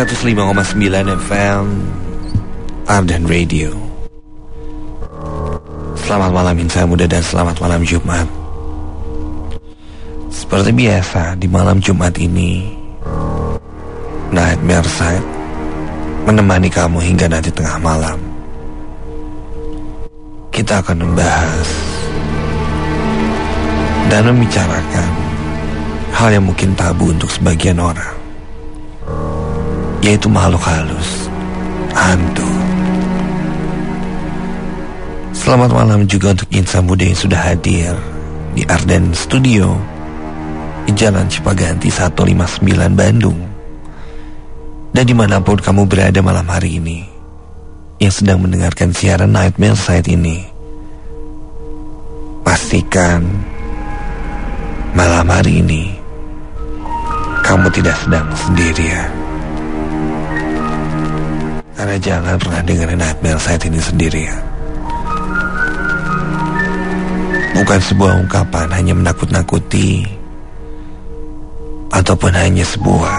105,9 FM Ardan Radio. Selamat malam insan muda dan selamat malam Jumat. Seperti biasa di malam Jumat ini, Nightmare Side menemani kamu hingga nanti tengah malam. Kita akan membahas dan membicarakan hal yang mungkin tabu untuk sebagian orang, yaitu makhluk halus, hantu. Selamat malam juga untuk insan muda yang sudah hadir di Ardan Studio di Jalan Cipaganti 159 Bandung. Dan dimanapun kamu berada malam hari ini yang sedang mendengarkan siaran Nightmare Side ini, pastikan malam hari ini kamu tidak sedang sendirian. Karena jangan pernah dengerin Nightmare Side ini sendirian. Bukan sebuah ungkapan hanya menakut-nakuti ataupun hanya sebuah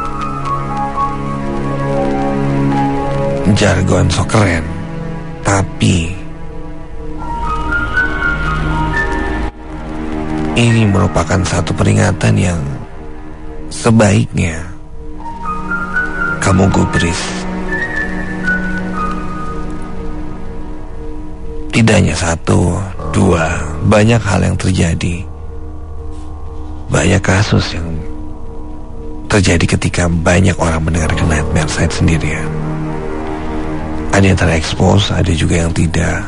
jargon sok keren, tapi ini merupakan satu peringatan yang sebaiknya kamu gubris. Tidak hanya satu, dua, banyak hal yang terjadi. Banyak kasus yang terjadi ketika banyak orang mendengarkan Nightmare Side sendirian. Ada yang terekspos, ada juga yang tidak.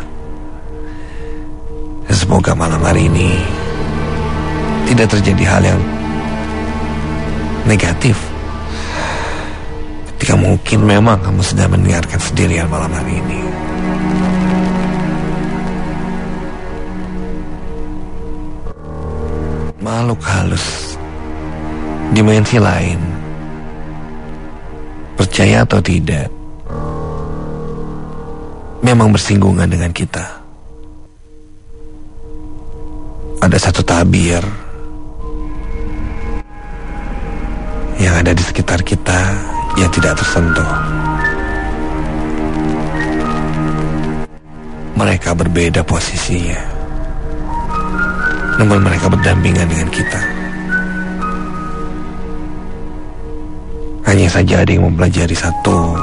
Dan semoga malam hari ini tidak terjadi hal yang negatif ketika mungkin memang kamu sedang mendengarkan sendirian malam hari ini. Makhluk halus, dimensi lain, percaya atau tidak, memang bersinggungan dengan kita. Ada satu tabir yang ada di sekitar kita yang tidak tersentuh. Mereka berbeda posisinya, namun mereka berdampingan dengan kita. Hanya saja ada yang mempelajari satu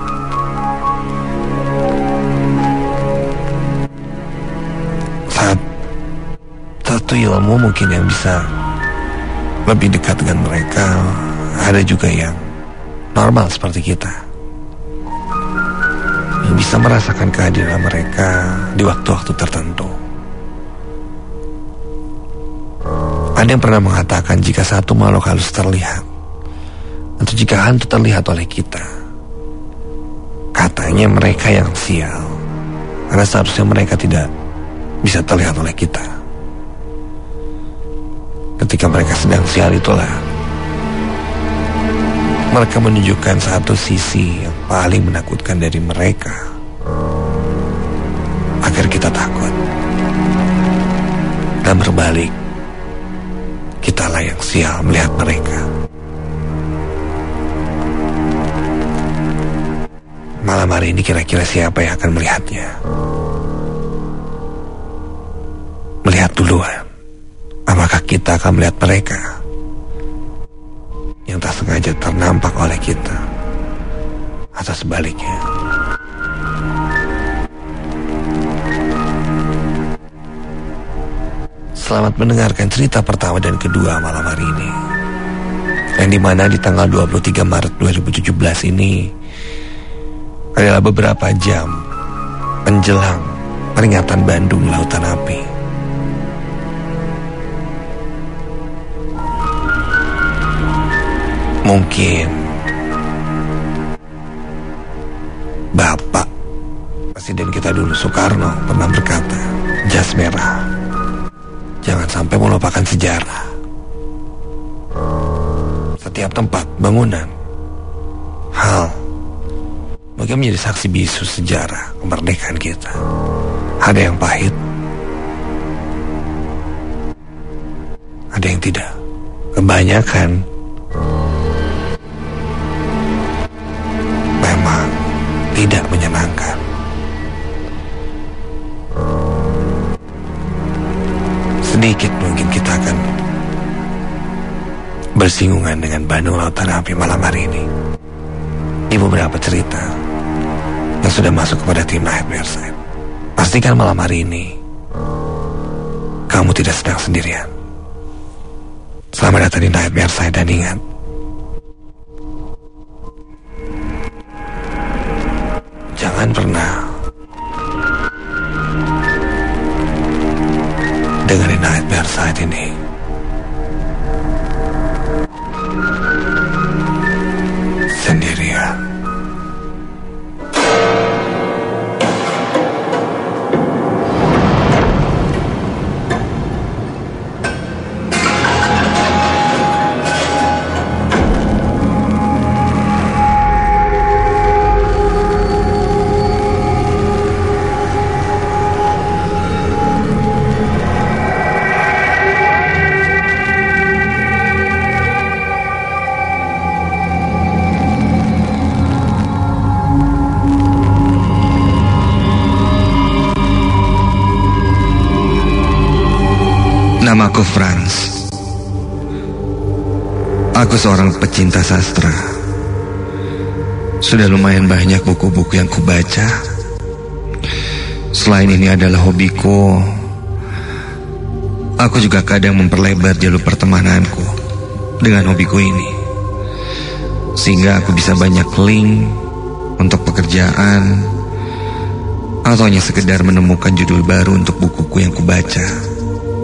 ilmu mungkin yang bisa lebih dekat dengan mereka. Ada juga yang normal seperti kita, yang bisa merasakan kehadiran mereka di waktu-waktu tertentu. Ada yang pernah mengatakan jika satu makhluk halus terlihat, atau jika hantu terlihat oleh kita, katanya mereka yang sial, karena seharusnya mereka tidak bisa terlihat oleh kita. Ketika mereka sedang sial itulah mereka menunjukkan satu sisi yang paling menakutkan dari mereka, agar kita takut. Dan berbalik, kitalah yang sial melihat mereka. Malam hari ini kira-kira siapa yang akan melihatnya? Melihat duluan. Apakah kita akan melihat mereka yang tak sengaja ternampak oleh kita, atau sebaliknya? Selamat mendengarkan cerita pertama dan kedua malam hari ini, yang dimana di tanggal 23 Maret 2017 ini adalah beberapa jam menjelang peringatan Bandung Lautan Api. Mungkin Bapak Presiden kita dulu Soekarno pernah berkata, jas merah, jangan sampai melupakan sejarah. Setiap tempat, bangunan, hal bagi menjadi saksi bisu sejarah kemerdekaan kita. Ada yang pahit, ada yang tidak. Kebanyakan memang tidak menyenangkan. Sedikit mungkin kita akan bersinggungan dengan Bandung Lautan Api malam hari ini di beberapa cerita yang sudah masuk kepada tim Nightmare Side. Pastikan malam hari ini kamu tidak sedang sendirian. Selamat datang di Nightmare Side, dan ingat, jangan pernah dengerin Nightmare Side ini sendirian. Namaku Franz. Aku seorang pecinta sastra. Sudah lumayan banyak buku-buku yang kubaca. Selain ini adalah hobiku, aku juga kadang memperlebar jalur pertemananku dengan hobiku ini, sehingga aku bisa banyak link untuk pekerjaan atau hanya sekedar menemukan judul baru untuk bukuku yang kubaca.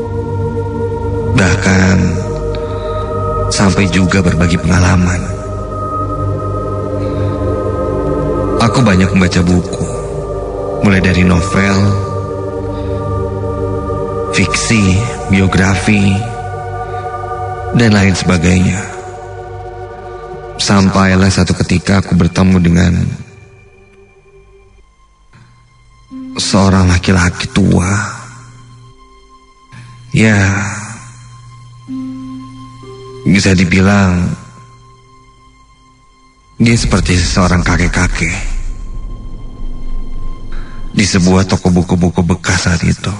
Bahkan sampai juga berbagi pengalaman. Aku banyak membaca buku, mulai dari novel, fiksi, biografi, dan lain sebagainya. Sampailah satu ketika aku bertemu dengan seorang laki-laki tua. Ya, bisa dibilang dia seperti seorang kakek-kakek di sebuah toko buku-buku bekas saat itu.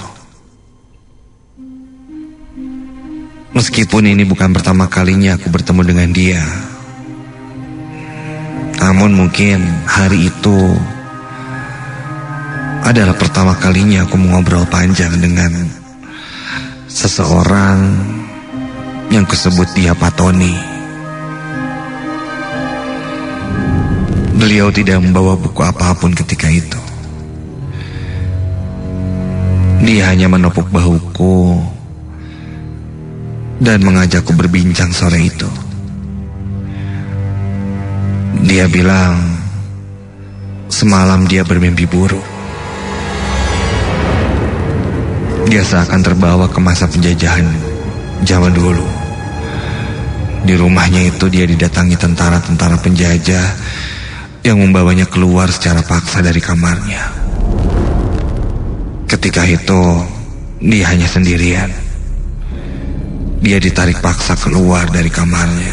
Meskipun ini bukan pertama kalinya aku bertemu dengan dia, namun mungkin hari itu adalah pertama kalinya aku mengobrol panjang dengan seseorang yang kusebut dia Pak Tony. Beliau tidak membawa buku apapun ketika itu. Dia hanya menepuk bahuku dan mengajakku berbincang sore itu. Dia bilang semalam dia bermimpi buruk. Dia seakan terbawa ke masa penjajahan zaman dulu. Di rumahnya itu dia didatangi tentara-tentara penjajah yang membawanya keluar secara paksa dari kamarnya. Ketika itu dia hanya sendirian. Dia ditarik paksa keluar dari kamarnya.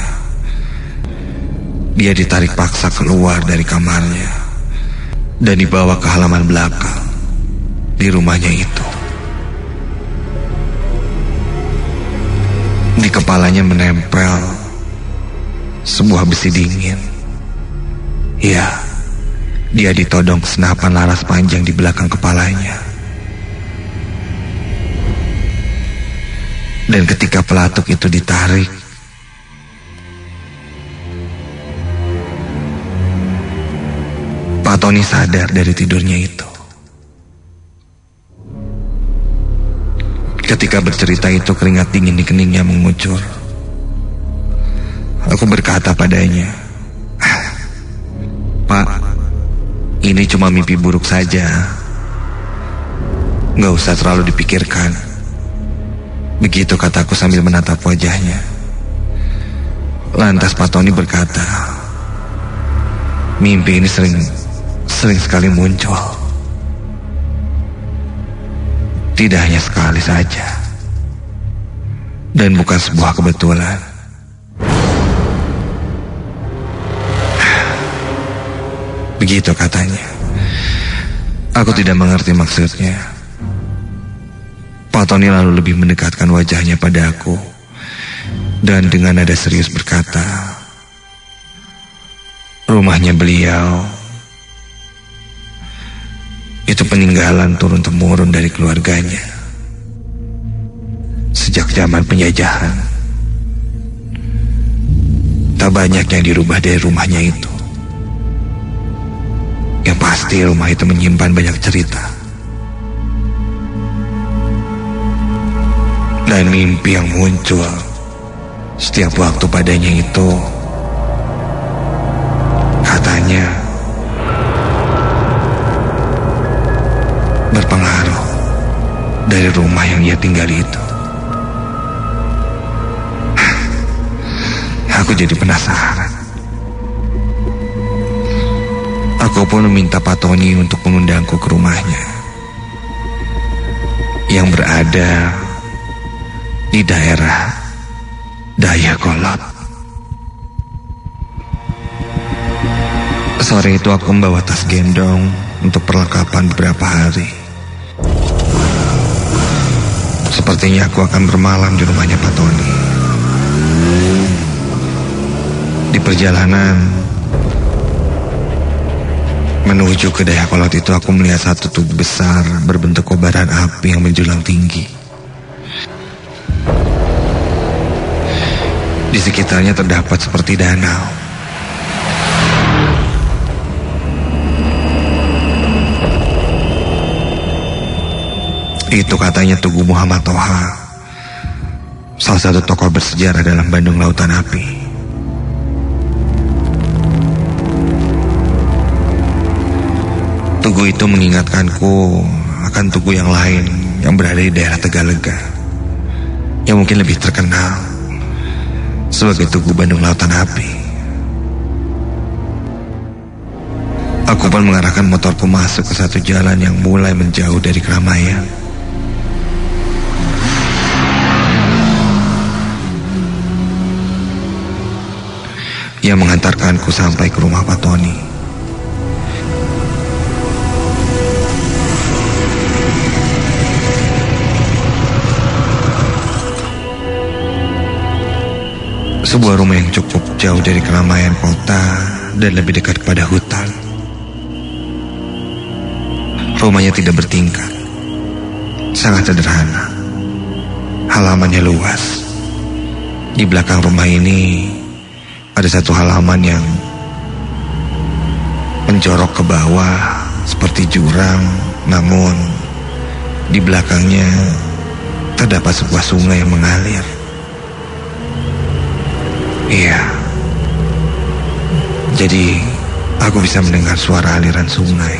Dia ditarik paksa keluar dari kamarnya dan dibawa ke halaman belakang di rumahnya itu. Di kepalanya menempel sebuah besi dingin. Ya, dia ditodong senapan laras panjang di belakang kepalanya. Dan ketika pelatuk itu ditarik, Pak Tony sadar dari tidurnya itu. Ketika bercerita itu, keringat dingin di keningnya mengucur. Aku berkata padanya, "Pak, ini cuma mimpi buruk saja. Gak usah terlalu dipikirkan." Begitu kataku sambil menatap wajahnya. Lantas Pak Tony berkata, "Mimpi ini sering sekali muncul. Tidak hanya sekali saja. Dan bukan sebuah kebetulan." Begitu katanya. Aku tidak mengerti maksudnya. Pak Tony lalu lebih mendekatkan wajahnya pada aku dan dengan nada serius berkata, rumahnya beliau itu peninggalan turun-temurun dari keluarganya sejak zaman penjajahan. Tak banyak yang dirubah dari rumahnya itu. Yang pasti rumah itu menyimpan banyak cerita dan mimpi yang muncul setiap waktu padanya itu katanya berpengaruh dari rumah yang ia tinggali itu. Aku jadi penasaran. Aku pun meminta Pak Tony untuk mengundangku ke rumahnya yang berada di daerah Dayakolot. Sore itu aku membawa tas gendong untuk perlengkapan beberapa hari. Sepertinya aku akan bermalam di rumahnya Pak Tony. Di perjalanan menuju ke Dayakolot itu aku melihat satu tugu besar berbentuk kobaran api yang menjulang tinggi. Di sekitarnya terdapat seperti danau. Itu katanya Tugu Muhammad Toha, salah satu tokoh bersejarah dalam Bandung Lautan Api. Tugu itu mengingatkanku akan tugu yang lain yang berada di daerah Tegalega, yang mungkin lebih terkenal sebagai Tugu Bandung Lautan Api. Aku pun mengarahkan motorku masuk ke satu jalan yang mulai menjauh dari keramaian. Yang mengantarkanku sampai ke rumah Pak Tony. Sebuah rumah yang cukup jauh dari keramaian kota dan lebih dekat kepada hutan. Rumahnya tidak bertingkat, sangat sederhana. Halamannya luas. Di belakang rumah ini ada satu halaman yang menjorok ke bawah seperti jurang, namun di belakangnya terdapat sebuah sungai yang mengalir. Iya, jadi aku bisa mendengar suara aliran sungai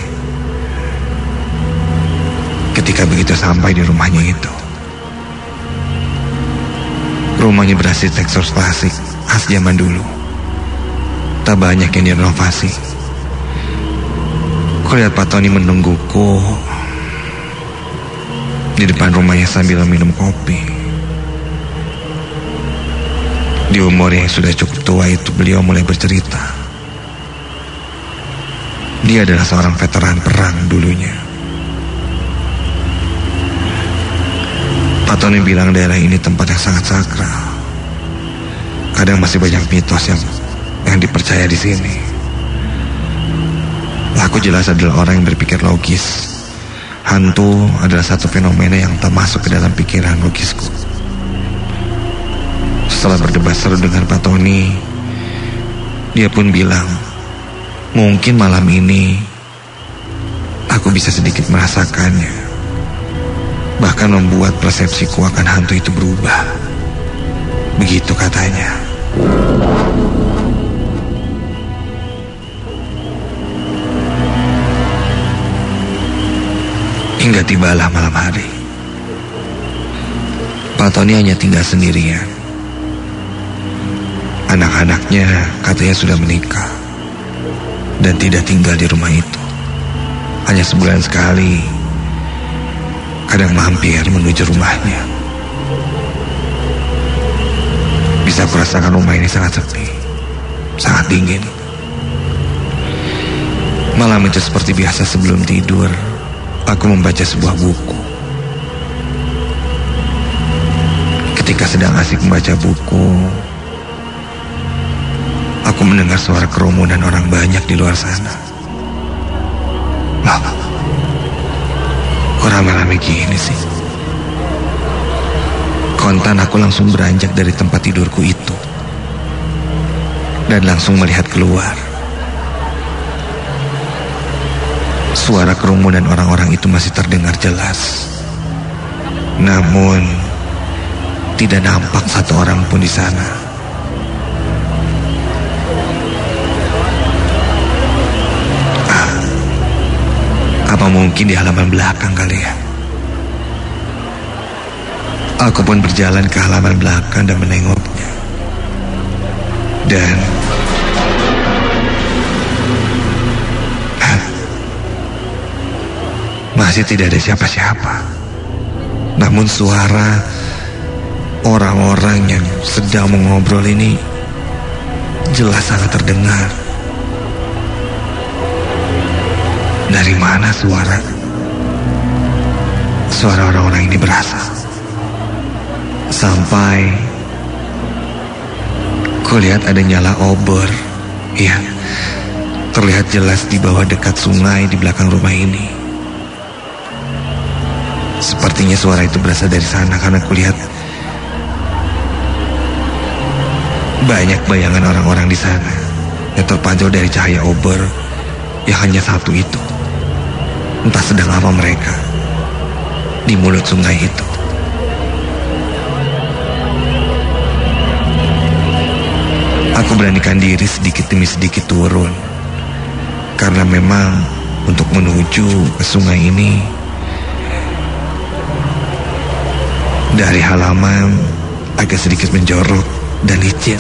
ketika begitu sampai di rumahnya itu. Rumahnya berarsitektur klasik khas zaman dulu. Tak banyak yang direnovasi. Kulihat Pak Tony menungguku di depan rumahnya sambil minum kopi. Di umur yang sudah cukup tua itu beliau mulai bercerita. Dia adalah seorang veteran perang dulunya. Pak Tony bilang daerah ini tempat yang sangat sakral. Kadang masih banyak mitos yang dipercaya di sini. Aku jelas adalah orang yang berpikir logis. Hantu adalah satu fenomena yang tak masuk ke dalam pikiran logisku. Setelah berdebat seru dengan Pak Tony, dia pun bilang, mungkin malam ini aku bisa sedikit merasakannya. Bahkan membuat persepsiku akan hantu itu berubah. Begitu katanya. Hingga tibalah malam hari. Pak Tony hanya tinggal sendirian. Anak-anaknya katanya sudah menikah dan tidak tinggal di rumah itu. Hanya sebulan sekali, kadang mampir menuju rumahnya. Bisa kurasakan rumah ini sangat sepi, sangat dingin. Malam itu seperti biasa sebelum tidur, aku membaca sebuah buku. Ketika sedang asik membaca buku, aku mendengar suara kerumunan orang banyak di luar sana. Loh, kok rame-rame gini sih? Kontan aku langsung beranjak dari tempat tidurku itu dan langsung melihat keluar. Suara kerumunan orang-orang itu masih terdengar jelas. Namun tidak nampak satu orang pun di sana. Apa mungkin di halaman belakang kali ya? Aku pun berjalan ke halaman belakang dan menengoknya. Dan masih tidak ada siapa-siapa. Namun suara orang-orang yang sedang mengobrol ini jelas sangat terdengar. Dari mana suara orang-orang ini berasal? Sampai kulihat ada nyala obor. Ya, terlihat jelas di bawah dekat sungai di belakang rumah ini. Sepertinya suara itu berasal dari sana karena kulihat banyak bayangan orang-orang di sana yang terpanjau dari cahaya obor yang hanya satu itu. Entah sedang apa mereka di mulut sungai itu. Aku beranikan diri sedikit demi sedikit turun, karena memang untuk menuju ke sungai ini dari halaman agak sedikit menjorok dan licin.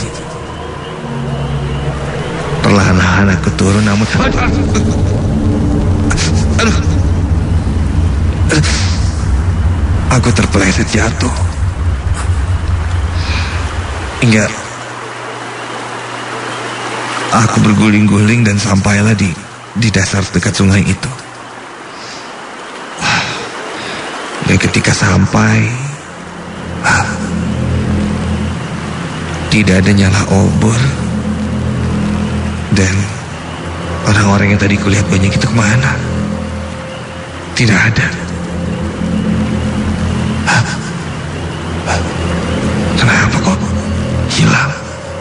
Perlahan-lahan aku turun, namun aku terpeleset jatuh hingga aku berguling-guling dan sampailah di dasar dekat sungai itu. Dan ketika sampai, tidak ada nyala obor. Dan orang-orang yang tadi kulihat banyak itu kemana? Tidak ada. Kenapa kok hilang?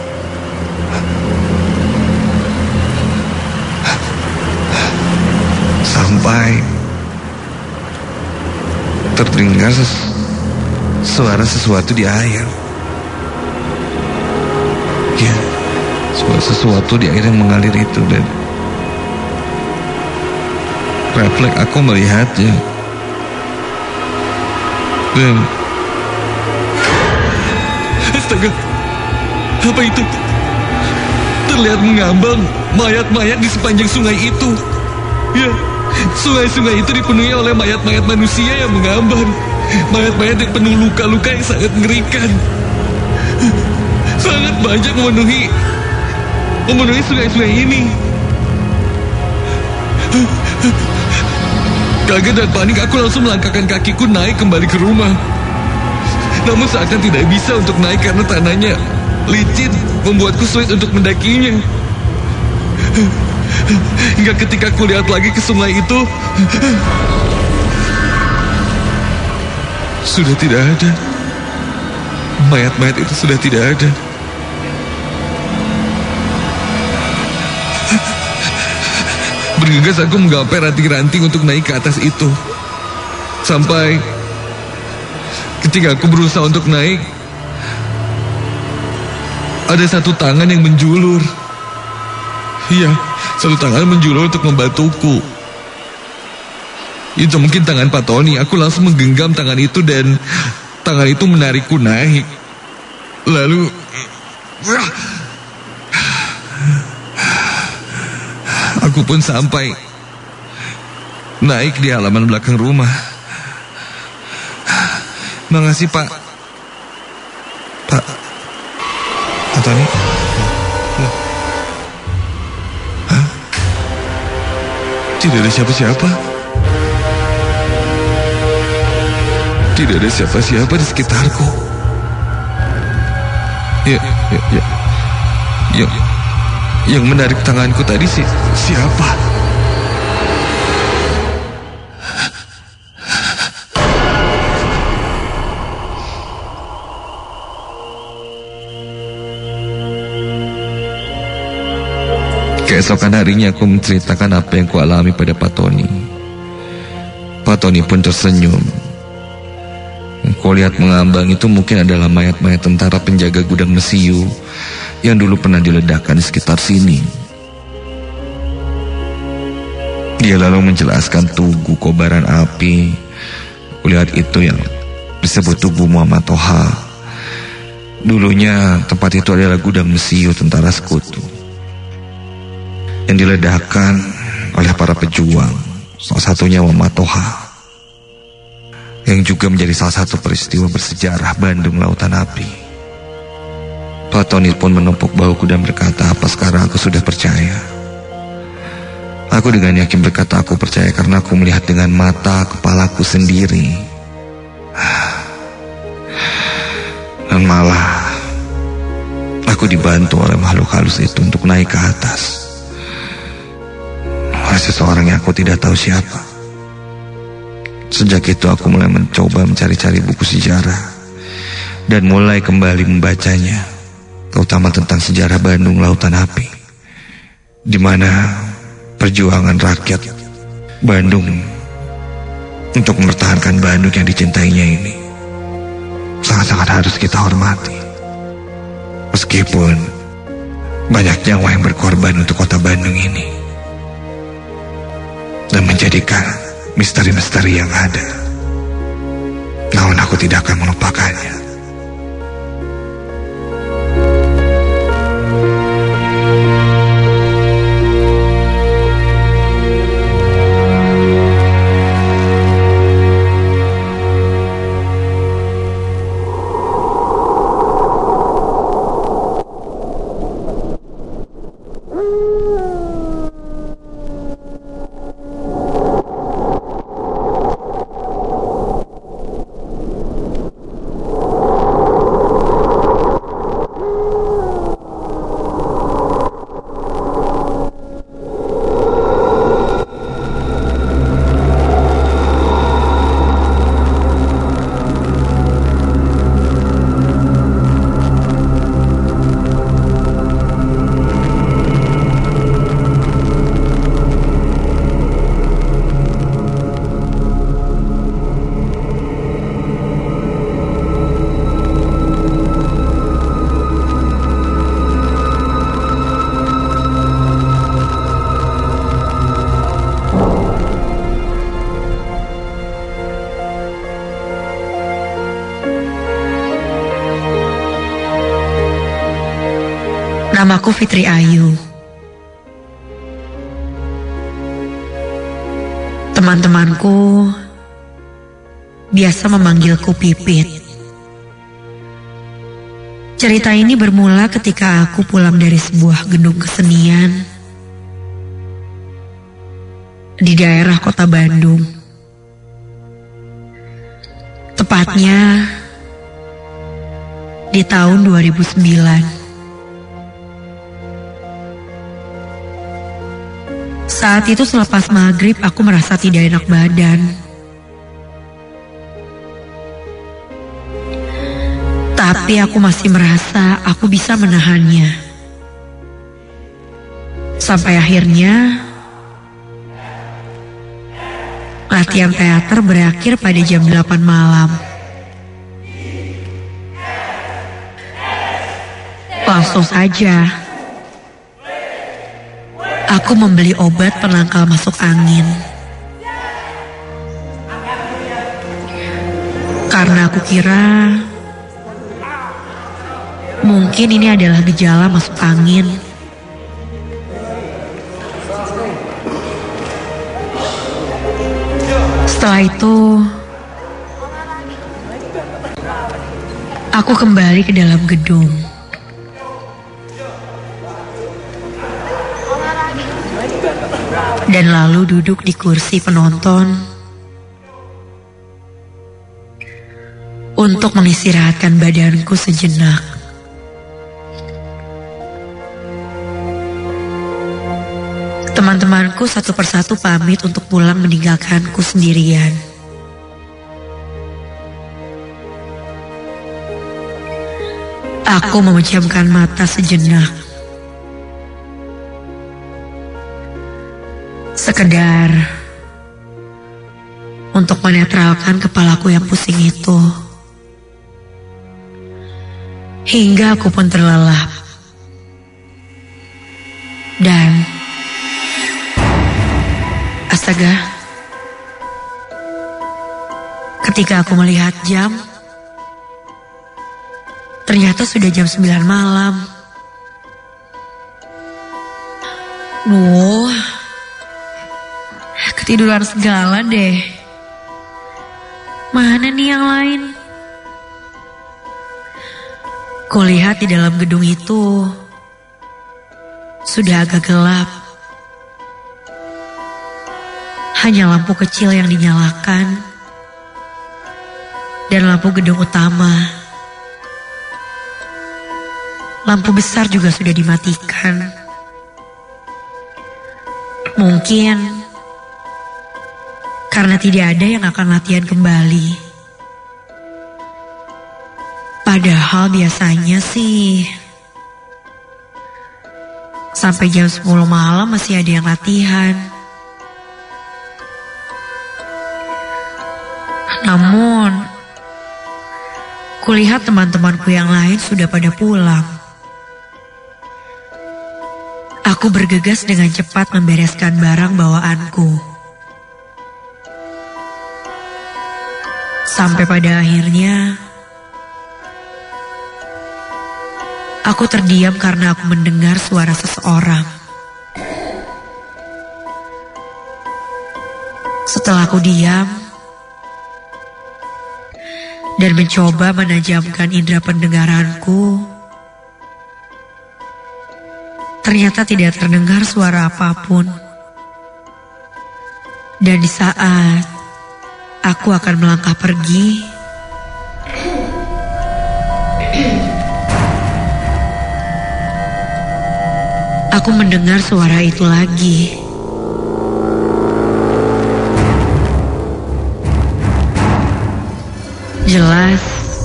Sampai terdengar suara sesuatu di air. Ya, suara sesuatu di air yang mengalir itu. Dan refleks aku melihatnya. Dan astaga, apa itu? Terlihat mengambang mayat-mayat di sepanjang sungai itu. Ya, sungai-sungai itu dipenuhi oleh mayat-mayat manusia yang mengambang. Mayat-mayat yang penuh luka-luka yang sangat mengerikan. Sangat banyak memenuhi sungai-sungai ini. Kaget dan panik, aku langsung melangkahkan kakiku naik kembali ke rumah. Namun seakan tidak bisa untuk naik karena tanahnya licin, membuatku sulit untuk mendakinya. Hingga ketika aku lihat lagi ke sungai itu, sudah tidak ada. Mayat-mayat itu sudah tidak ada. Bergegas aku menggapai ranting-ranting untuk naik ke atas itu. Sampai ketika aku berusaha untuk naik, ada satu tangan yang menjulur. Iya, satu tangan menjulur untuk membantuku. Itu mungkin tangan Pak Tony. Aku langsung menggenggam tangan itu dan tangan itu menarikku naik. Lalu aku pun sampai naik di halaman belakang rumah. Makasih Pak Tony. Tidak ada siapa-siapa. Tidak ada siapa-siapa di sekitarku. Yang menarik tanganku tadi siapa? Keesokan harinya aku menceritakan apa yang kualami pada Pak Tony. Pak Tony pun tersenyum. Kau lihat mengambang itu mungkin adalah mayat-mayat tentara penjaga gudang mesiu yang dulu pernah diledakkan di sekitar sini. Dia lalu menjelaskan tugu kobaran api. Kulihat itu yang disebut tubuh Muhammad Toha. Dulunya tempat itu adalah gudang mesiu tentara sekutu yang diledakkan oleh para pejuang, salah satunya Muhammad Toha, yang juga menjadi salah satu peristiwa bersejarah Bandung Lautan Api. Pak Tony pun menepuk bahuku dan berkata, apa sekarang aku sudah percaya? Aku dengan yakin berkata aku percaya karena aku melihat dengan mata kepalaku sendiri. Dan malah aku dibantu oleh makhluk halus itu untuk naik ke atas. Oleh seseorang yang aku tidak tahu siapa. Sejak itu aku mulai mencoba mencari-cari buku sejarah dan mulai kembali membacanya, terutama tentang sejarah Bandung Lautan Api, di mana perjuangan rakyat Bandung untuk mempertahankan Bandung yang dicintainya ini sangat-sangat harus kita hormati. Meskipun banyak nyawa yang berkorban untuk kota Bandung ini dan menjadikan misteri-misteri yang ada, namun aku tidak akan melupakannya. Namaku Fitri Ayu. Teman-temanku biasa memanggilku Pipit. Cerita ini bermula ketika aku pulang dari sebuah gedung kesenian di daerah kota Bandung. Tepatnya di tahun 2009. Saat itu selepas maghrib aku merasa tidak enak badan. Tapi aku masih merasa aku bisa menahannya. Sampai akhirnya latihan teater berakhir pada jam 8 malam. Langsung saja aku membeli obat penangkal masuk angin. Karena aku kira mungkin ini adalah gejala masuk angin. Setelah itu aku kembali ke dalam gedung. dan lalu duduk di kursi penonton untuk mengistirahatkan badanku sejenak. Teman-temanku satu persatu pamit untuk pulang meninggalkanku sendirian. Aku memejamkan mata sejenak. Sekedar untuk menetralkan kepalaku yang pusing itu. Hingga aku pun terlelap. Dan astaga, ketika aku melihat jam, ternyata sudah jam 9 malam. Ketiduran segala deh. Mana nih yang lain? Kulihat di dalam gedung itu sudah agak gelap. Hanya lampu kecil yang dinyalakan dan lampu gedung utama. Lampu besar juga sudah dimatikan. Mungkin karena tidak ada yang akan latihan kembali. Padahal biasanya sih sampai jam 10 malam masih ada yang latihan. Namun kulihat teman-temanku yang lain sudah pada pulang. Aku bergegas dengan cepat membereskan barang bawaanku. Sampai pada akhirnya aku terdiam karena aku mendengar suara seseorang. Setelah aku diam dan mencoba menajamkan indera pendengaranku, ternyata tidak terdengar suara apapun. Dan di saat aku akan melangkah pergi, aku mendengar suara itu lagi. Jelas,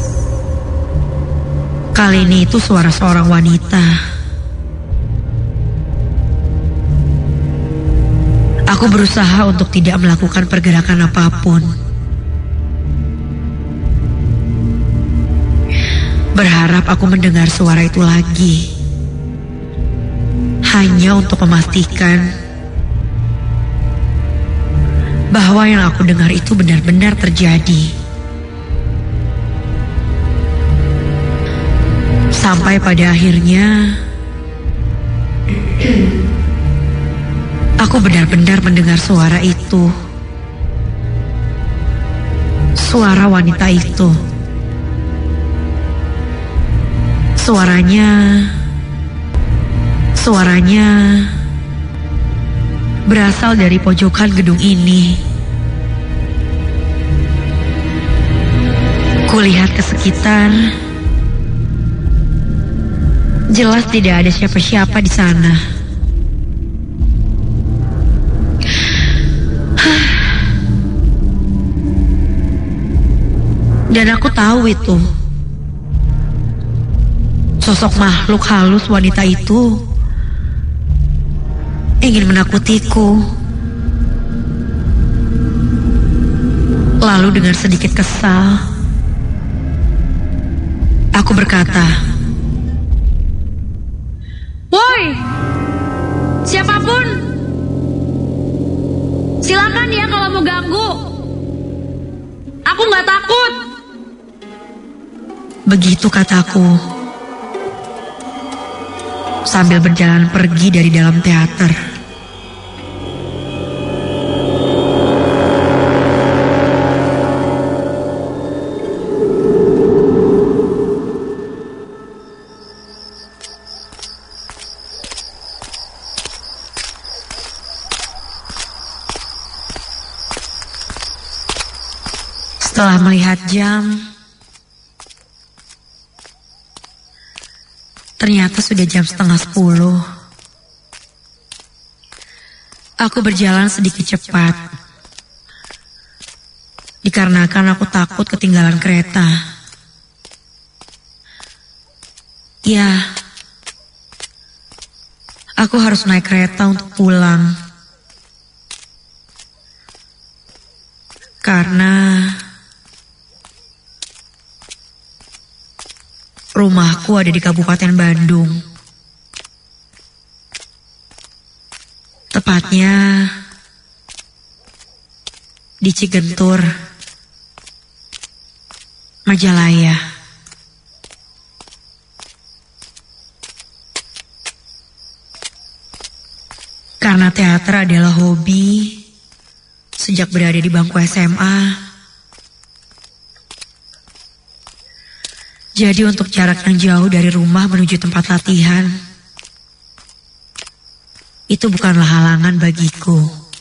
kali ini itu suara seorang wanita. Aku berusaha untuk tidak melakukan pergerakan apapun. Berharap aku mendengar suara itu lagi. Hanya untuk memastikan bahwa yang aku dengar itu benar-benar terjadi. Sampai pada akhirnya aku benar-benar mendengar suara itu. Suara wanita itu. Suaranya berasal dari pojokan gedung ini. Kulihat ke sekitar. Jelas tidak ada siapa-siapa di sana. Dan aku tahu itu. Sosok makhluk halus wanita itu ingin menakutiku. Lalu dengan sedikit kesal, aku berkata, "Woi, siapapun, silakan ya kalau mau ganggu. Aku nggak takut." Begitu kataku, sambil berjalan pergi dari dalam teater. Setelah melihat jam, ternyata sudah jam 9:30. Aku berjalan sedikit cepat, dikarenakan aku takut ketinggalan kereta. Ya, aku harus naik kereta untuk pulang. Karena rumahku ada di Kabupaten Bandung. Tepatnya di Cigentur, Majalaya. Karena teater adalah hobi sejak berada di bangku SMA, jadi untuk jarak yang jauh dari rumah menuju tempat latihan itu bukanlah halangan bagiku.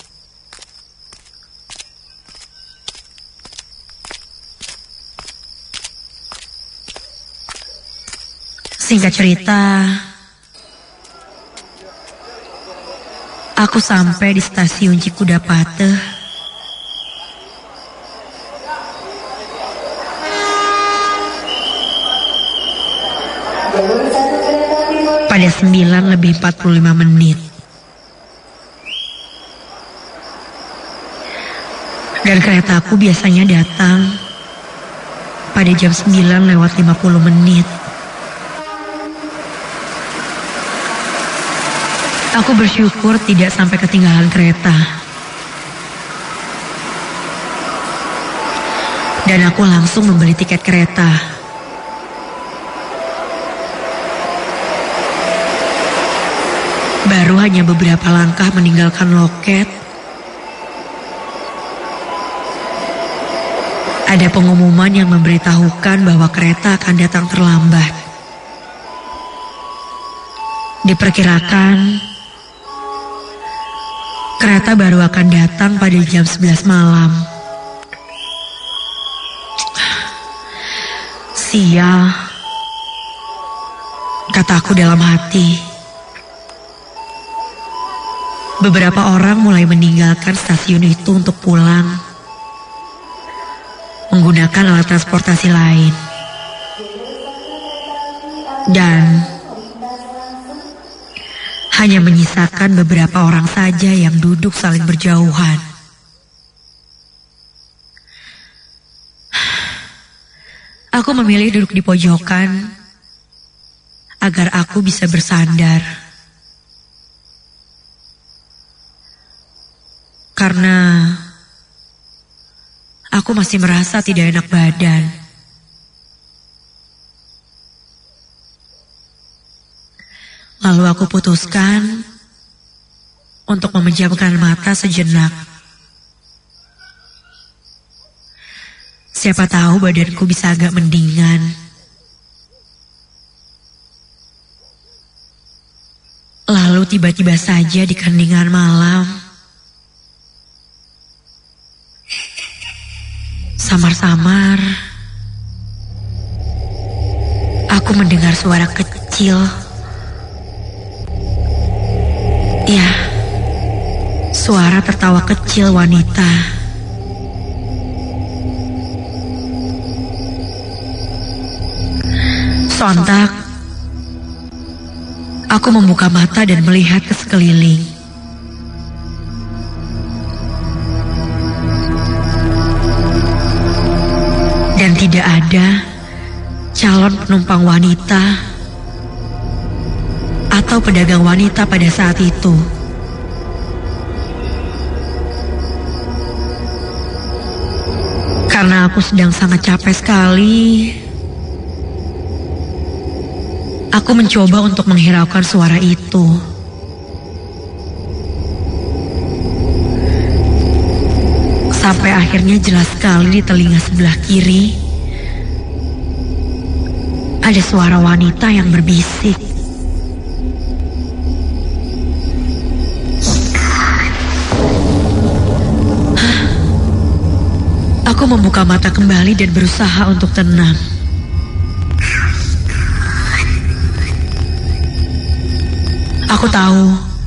Singkat cerita, aku sampai di stasiun Cikudapate pada 9:45. Dan keretaku biasanya datang pada jam 9:50. Aku bersyukur tidak sampai ketinggalan kereta. Dan aku langsung membeli tiket kereta. Baru hanya beberapa langkah meninggalkan loket, ada pengumuman yang memberitahukan bahwa kereta akan datang terlambat. Diperkirakan kereta baru akan datang pada jam 11 malam. Sial, kataku dalam hati. Beberapa orang mulai meninggalkan stasiun itu untuk pulang menggunakan alat transportasi lain. Dan hanya menyisakan beberapa orang saja yang duduk saling berjauhan. Aku memilih duduk di pojokan agar aku bisa bersandar. Karena aku masih merasa tidak enak badan. Lalu aku putuskan untuk memejamkan mata sejenak. Siapa tahu badanku bisa agak mendingan. Lalu tiba-tiba saja di keheningan malam, samar-samar, aku mendengar suara kecil. Ya, suara tertawa kecil wanita. Sontak, aku membuka mata dan melihat ke sekeliling. Dan tidak ada calon penumpang wanita atau pedagang wanita pada saat itu. Karena aku sedang sangat capek sekali, aku mencoba untuk menghiraukan suara itu. Sampai akhirnya jelas sekali di telinga sebelah kiri ada suara wanita yang berbisik. Aku membuka mata kembali dan berusaha untuk tenang. Aku tahu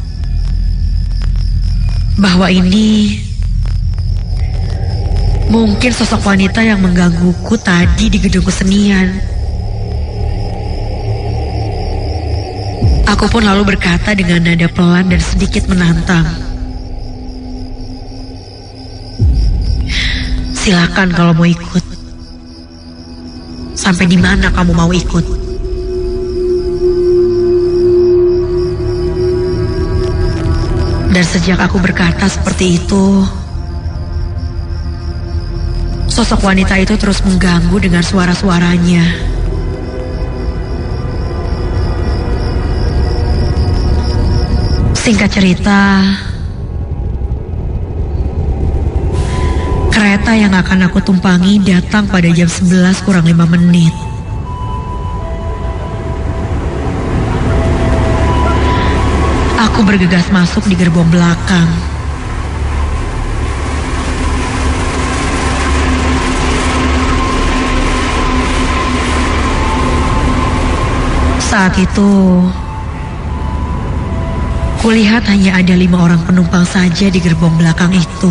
bahwa ini mungkin sosok wanita yang menggangguku tadi di gedung kesenian. Aku pun lalu berkata dengan nada pelan dan sedikit menantang. Silakan kalau mau ikut. Sampai di mana kamu mau ikut? Dan sejak aku berkata seperti itu, sosok wanita itu terus mengganggu dengan suara-suaranya. Singkat cerita, kereta yang akan aku tumpangi datang pada jam 11 kurang 5 menit. Aku bergegas masuk di gerbong belakang. Saat itu, kulihat hanya ada 5 orang penumpang saja di gerbong belakang itu.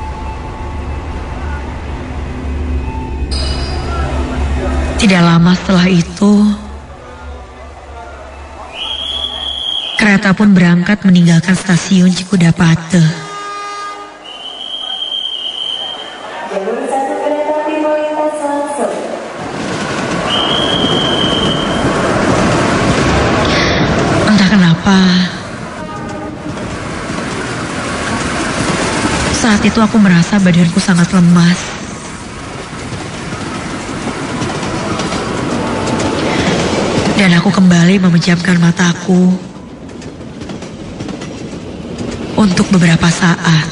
Tidak lama setelah itu, kereta pun berangkat meninggalkan stasiun Cikudapate. Entah kenapa, saat itu aku merasa badanku sangat lemas. Dan aku kembali memejamkan mataku untuk beberapa saat.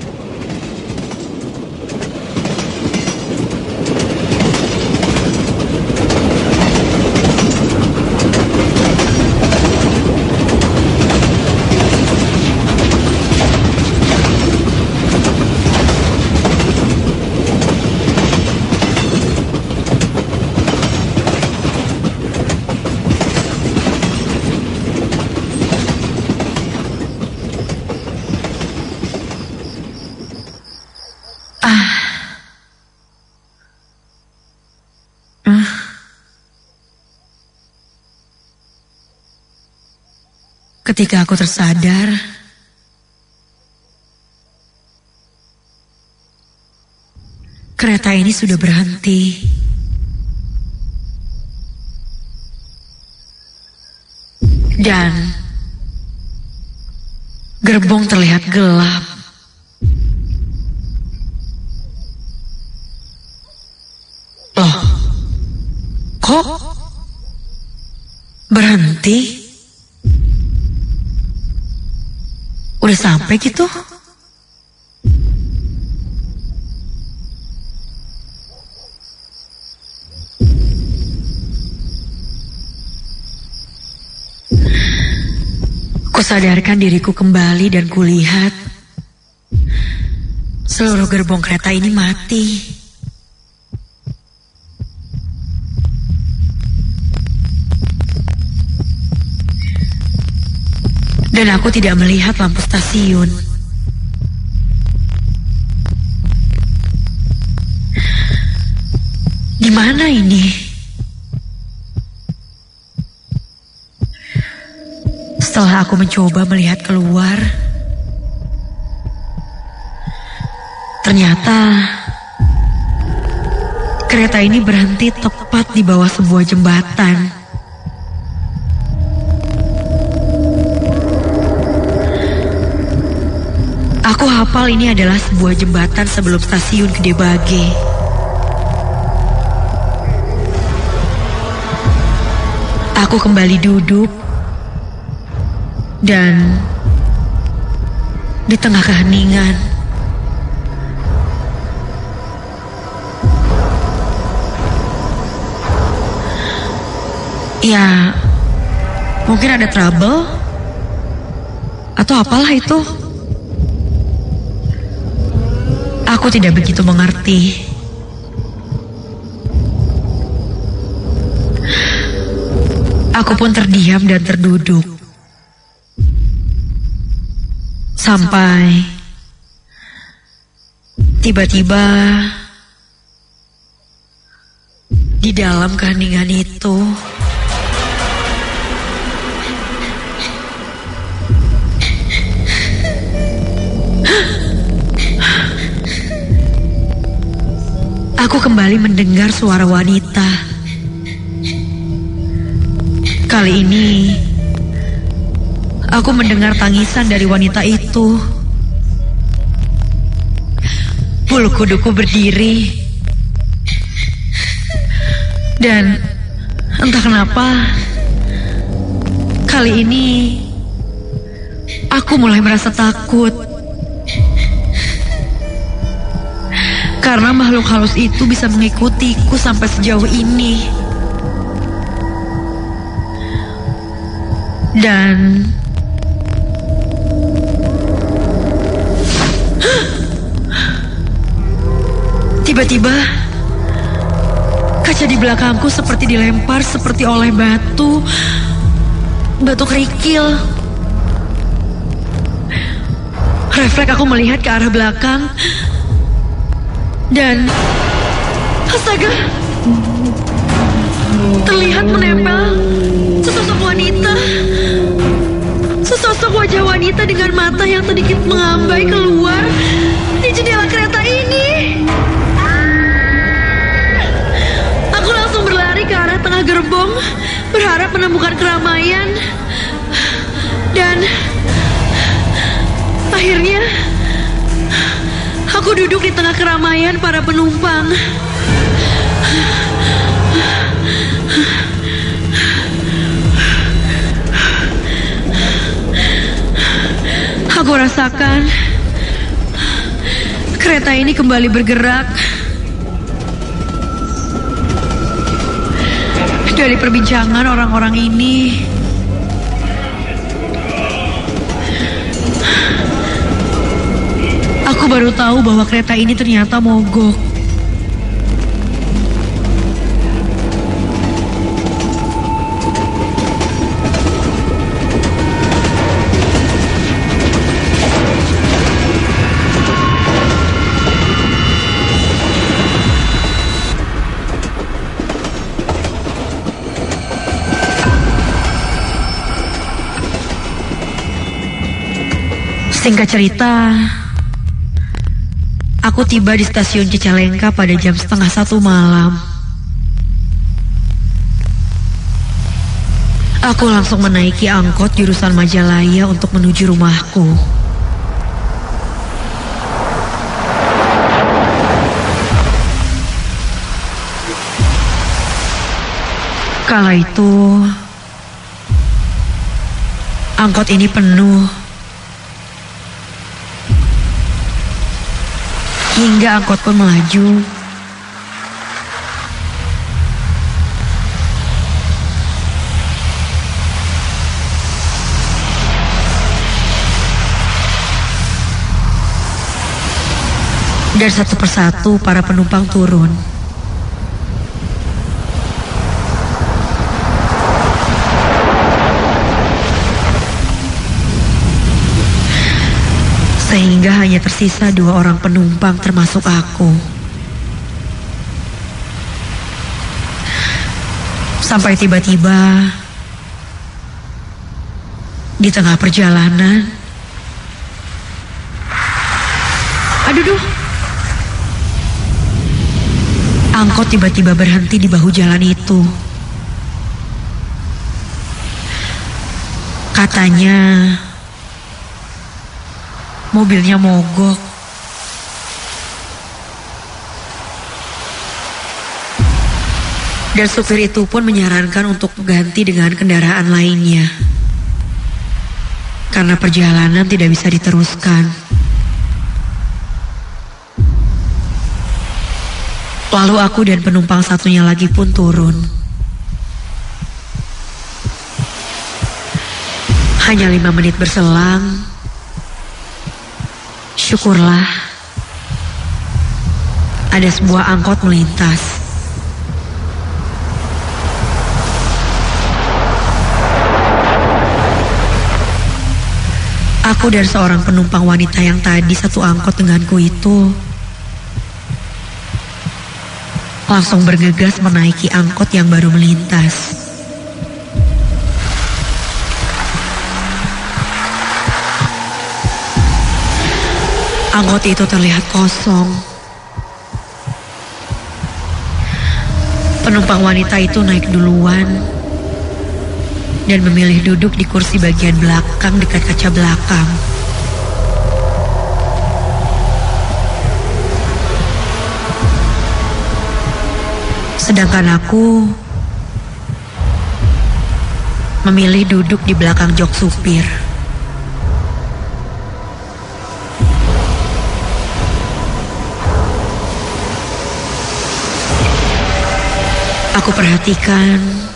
Ketika aku tersadar, kereta ini sudah berhenti. Dan gerbong terlihat gelap. Loh, kok berhenti? Udah sampai gitu? Kusadarkan diriku kembali dan kulihat seluruh gerbong kereta ini mati. Dan aku tidak melihat lampu stasiun. Di mana ini? Setelah aku mencoba melihat keluar, ternyata kereta ini berhenti tepat di bawah sebuah jembatan. Aku hafal ini adalah sebuah jembatan sebelum stasiun Gede Bage. Aku kembali duduk dan di tengah keheningan ya mungkin ada trouble atau apalah itu. Aku tidak begitu mengerti. Aku pun terdiam dan terduduk. Sampai tiba-tiba di dalam keheningan itu aku kembali mendengar suara wanita. Kali ini aku mendengar tangisan dari wanita itu. Bulu kuduku berdiri. Dan entah kenapa kali ini aku mulai merasa takut. Karena makhluk halus itu bisa mengikutiku sampai sejauh ini. Dan tiba-tiba kaca di belakangku seperti dilempar seperti oleh batu kerikil. Refleks aku melihat ke arah belakang dan astaga, terlihat menempel sesosok wanita. Sesosok wajah wanita dengan mata yang sedikit mengambai keluar di jendela kereta ini. Aku langsung berlari ke arah tengah gerbong, berharap menemukan keramaian. Dan akhirnya aku duduk di tengah keramaian para penumpang. Aku rasakan kereta ini kembali bergerak. Dari perbincangan orang-orang ini, aku baru tahu bahwa kereta ini ternyata mogok. Singkat cerita, aku tiba di stasiun Cicalengka pada jam 12:30 malam. Aku langsung menaiki angkot jurusan Majalaya untuk menuju rumahku. Kala itu, angkot ini penuh. Hingga angkot pun melaju. Dan satu persatu para penumpang turun. Sehingga hanya tersisa 2 orang penumpang termasuk aku. Sampai tiba-tiba di tengah perjalanan, aduh, angkot tiba-tiba berhenti di bahu jalan itu. Katanya mobilnya mogok. Dan supir itu pun menyarankan untuk ganti dengan kendaraan lainnya. Karena perjalanan tidak bisa diteruskan. Lalu aku dan penumpang satunya lagi pun turun. Hanya 5 menit berselang, syukurlah ada sebuah angkot melintas. Aku dan seorang penumpang wanita yang tadi satu angkot denganku itu langsung bergegas menaiki angkot yang baru melintas. Angkot itu terlihat kosong. Penumpang wanita itu naik duluan dan memilih duduk di kursi bagian belakang dekat kaca belakang. Sedangkan aku memilih duduk di belakang jok supir. Aku perhatikan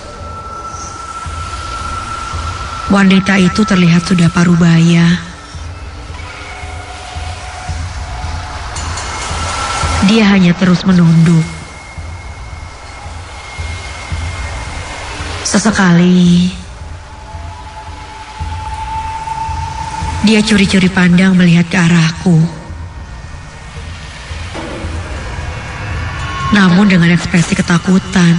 wanita itu terlihat sudah parubaya. Dia hanya terus menunduk. Sesekali dia curi-curi pandang melihat ke arahku. Namun dengan ekspresi ketakutan.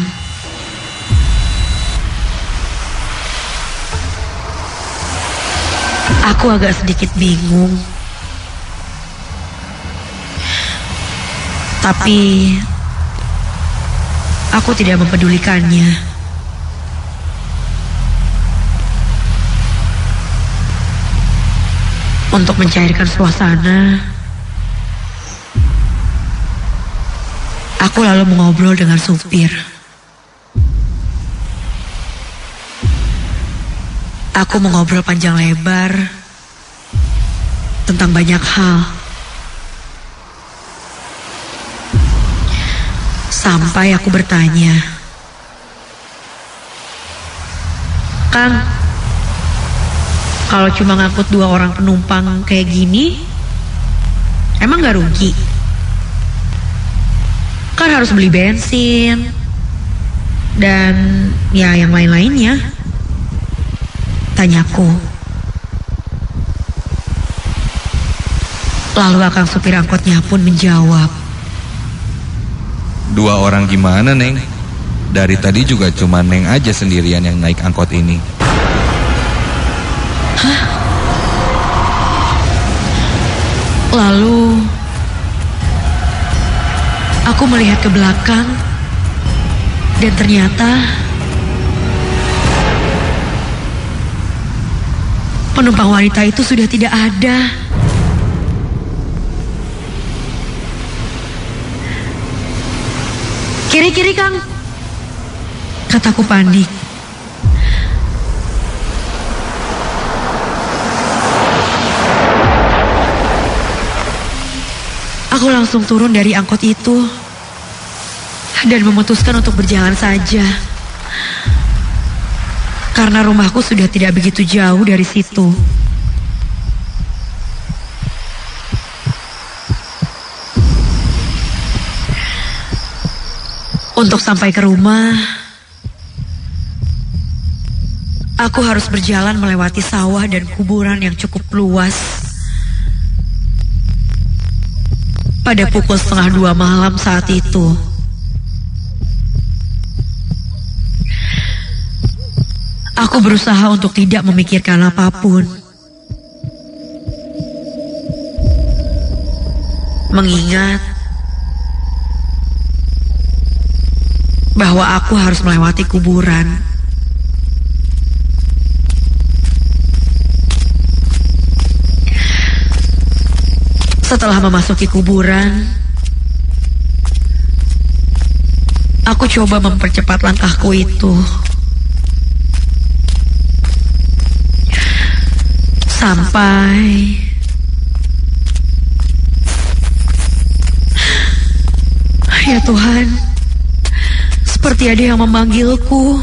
Aku agak sedikit bingung. Tapi aku tidak mempedulikannya. Untuk mencairkan suasana, aku lalu mengobrol dengan supir. Aku mengobrol panjang lebar tentang banyak hal. Sampai aku bertanya, "Kang, kalau cuma ngangkut 2 orang penumpang kayak gini, emang gak rugi? Kan harus beli bensin dan ya yang lain-lainnya," tanyaku. Lalu akang supir angkotnya pun menjawab, "2 orang gimana, Neng? Dari tadi juga cuma Neng aja sendirian yang naik angkot ini." "Hah?" Lalu aku melihat ke belakang dan ternyata penumpang wanita itu sudah tidak ada. "Kiri-kiri, Kang," kataku panik. Aku langsung turun dari angkot itu dan memutuskan untuk berjalan saja. Karena rumahku sudah tidak begitu jauh dari situ. Untuk sampai ke rumah, aku harus berjalan melewati sawah dan kuburan yang cukup luas. Pada pukul 1:30 malam saat itu, aku berusaha untuk tidak memikirkan apapun. Mengingat bahwa aku harus melewati kuburan. Setelah memasuki kuburan, aku coba mempercepat langkahku itu. Sampai ya Tuhan, seperti ada yang memanggilku.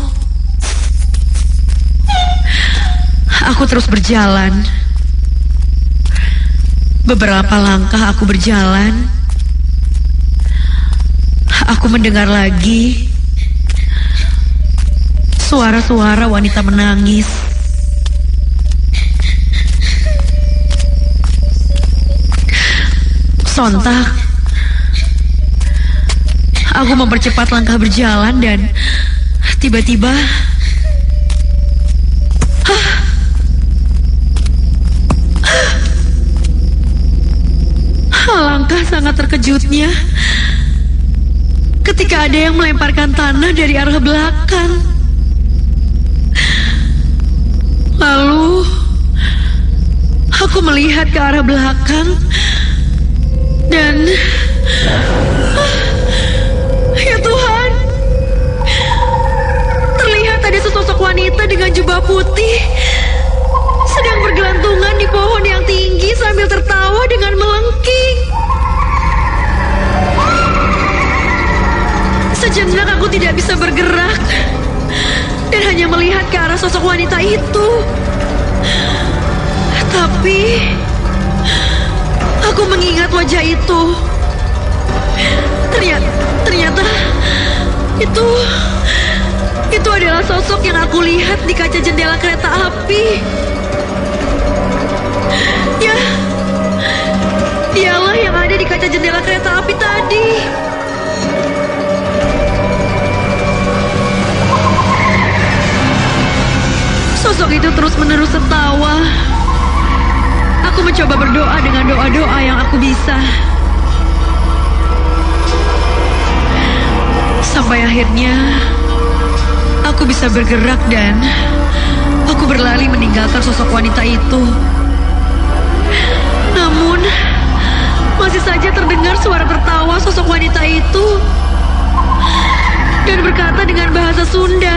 Aku terus berjalan. Beberapa langkah aku berjalan, aku mendengar lagi suara-suara wanita menangis. Sontak, aku mempercepat langkah berjalan dan tiba-tiba alangkah sangat terkejutnya ketika ada yang melemparkan tanah dari arah belakang. Lalu aku melihat ke arah belakang dan ya Tuhan, terlihat ada sesosok wanita dengan jubah putih sedang bergelantungan di pohon yang tinggi sambil tertawa dengan melengking. Sejenak aku tidak bisa bergerak dan hanya melihat ke arah sosok wanita itu. Tapi aku mengingat wajah itu. Ternyata itu adalah sosok yang aku lihat di kaca jendela kereta api. Ya, dialah yang ada di kaca jendela kereta api tadi. Sosok itu terus-menerus tertawa. Aku mencoba berdoa dengan doa-doa yang aku bisa. Sampai akhirnya aku bisa bergerak dan aku berlari meninggalkan sosok wanita itu. Namun masih saja terdengar suara tertawa sosok wanita itu dan berkata dengan bahasa Sunda,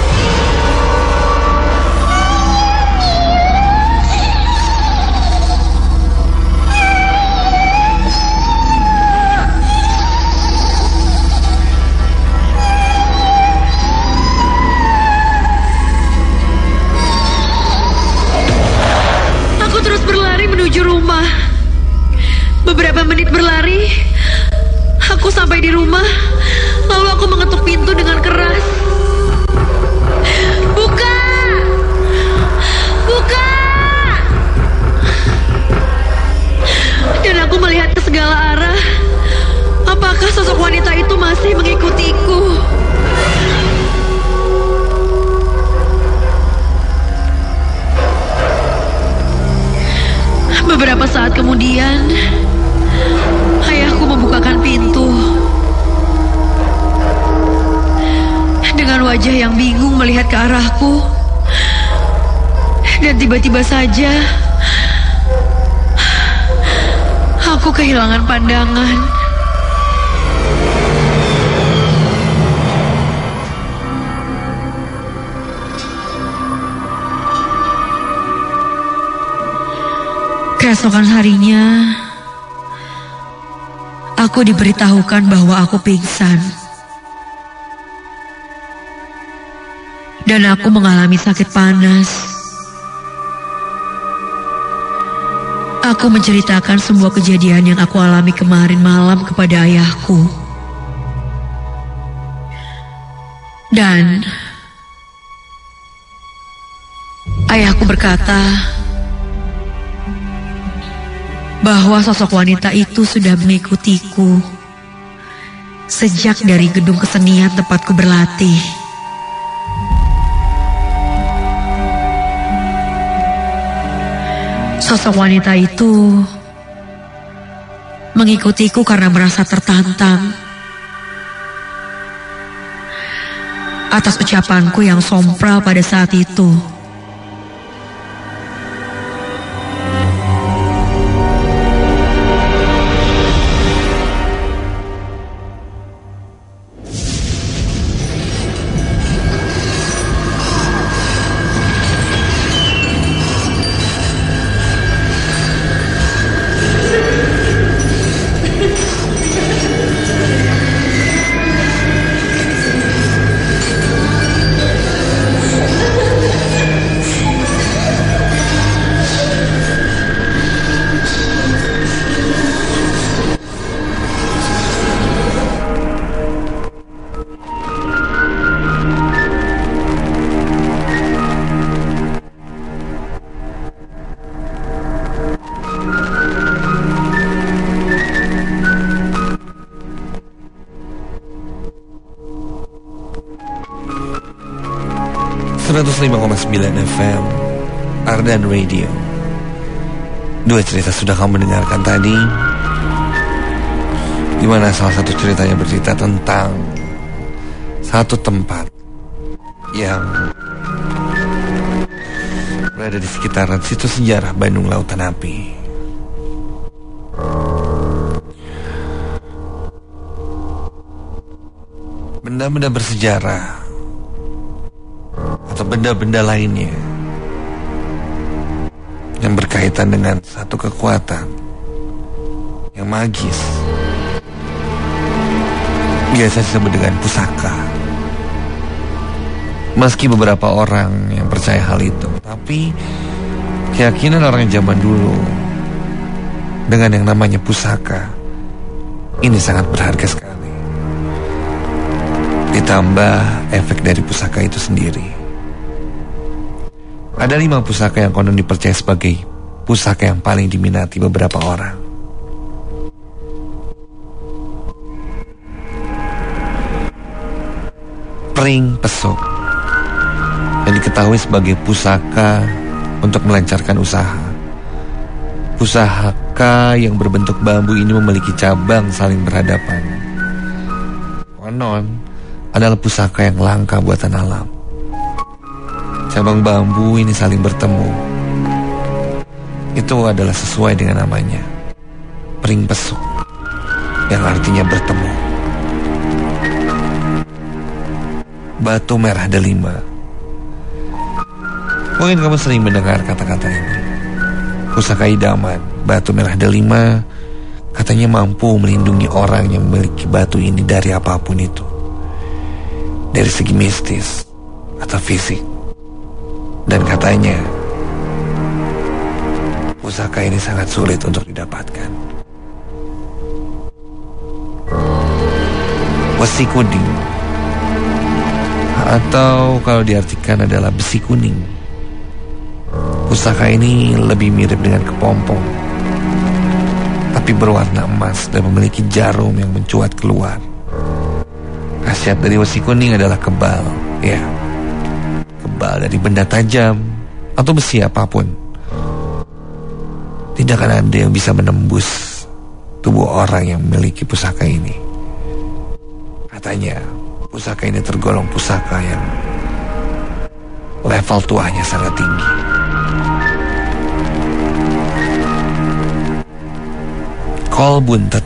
menuju rumah. Beberapa menit berlari, aku sampai di rumah. Lalu aku mengetuk pintu dengan keras. Buka! Buka! Dan aku melihat ke segala arah. Apakah sosok wanita itu masih mengikutiku? Beberapa saat kemudian, ayahku membukakan pintu. Dengan wajah yang bingung melihat ke arahku. Dan tiba-tiba saja, aku kehilangan pandangan. Keesokan harinya, aku diberitahukan bahwa aku pingsan. Dan aku mengalami sakit panas. Aku menceritakan semua kejadian yang aku alami kemarin malam kepada ayahku. Dan ayahku berkata bahwa sosok wanita itu sudah mengikutiku sejak dari gedung kesenian tempatku berlatih. Sosok wanita itu mengikutiku karena merasa tertantang atas ucapanku yang sompral pada saat itu. 105,9 FM Ardan Radio. Dua cerita sudah kamu dengarkan tadi, di mana salah satu ceritanya bercerita tentang satu tempat yang berada di sekitaran situs sejarah Bandung Lautan Api. Benda-benda bersejarah atau benda-benda lainnya yang berkaitan dengan satu kekuatan yang magis biasa disebut dengan pusaka. Meski beberapa orang yang percaya hal itu, tapi keyakinan orang zaman dulu dengan yang namanya pusaka ini sangat berharga sekali. Ditambah efek dari pusaka itu sendiri. Ada 5 pusaka yang konon dipercaya sebagai pusaka yang paling diminati beberapa orang. Pring pesok yang diketahui sebagai pusaka untuk melancarkan usaha. Pusaka yang berbentuk bambu ini memiliki cabang saling berhadapan. Konon adalah pusaka yang langka buatan alam. Cabang bambu ini saling bertemu. Itu adalah sesuai dengan namanya, pring pesuk, yang artinya bertemu. Batu merah delima. Mungkin kamu sering mendengar kata-kata ini. Pusaka idaman, batu merah delima, katanya mampu melindungi orang yang memiliki batu ini dari apapun itu, dari segi mistis atau fisik. Dan katanya pusaka ini sangat sulit untuk didapatkan. Wesi kuning, atau kalau diartikan adalah besi kuning. Pusaka ini lebih mirip dengan kepompong, tapi berwarna emas dan memiliki jarum yang mencuat keluar. Khasiat dari wesi kuning adalah kebal, ya, kebal dari benda tajam atau besi apapun. Tidak akan ada yang bisa menembus tubuh orang yang memiliki pusaka ini. Katanya pusaka ini tergolong pusaka yang level tuanya sangat tinggi. Kol buntet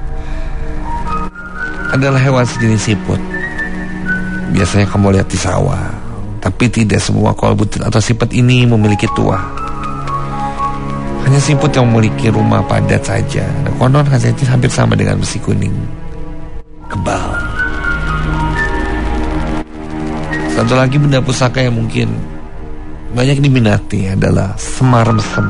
adalah hewan sejenis siput. Biasanya kamu lihat di sawah, tapi tidak semua kol buntet atau siput ini memiliki tuah. Hanya siput yang memiliki rumah padat saja. Nah, konon khasiatnya hampir sama dengan besi kuning, kebal. Satu lagi benda pusaka yang mungkin banyak diminati adalah semar mesem.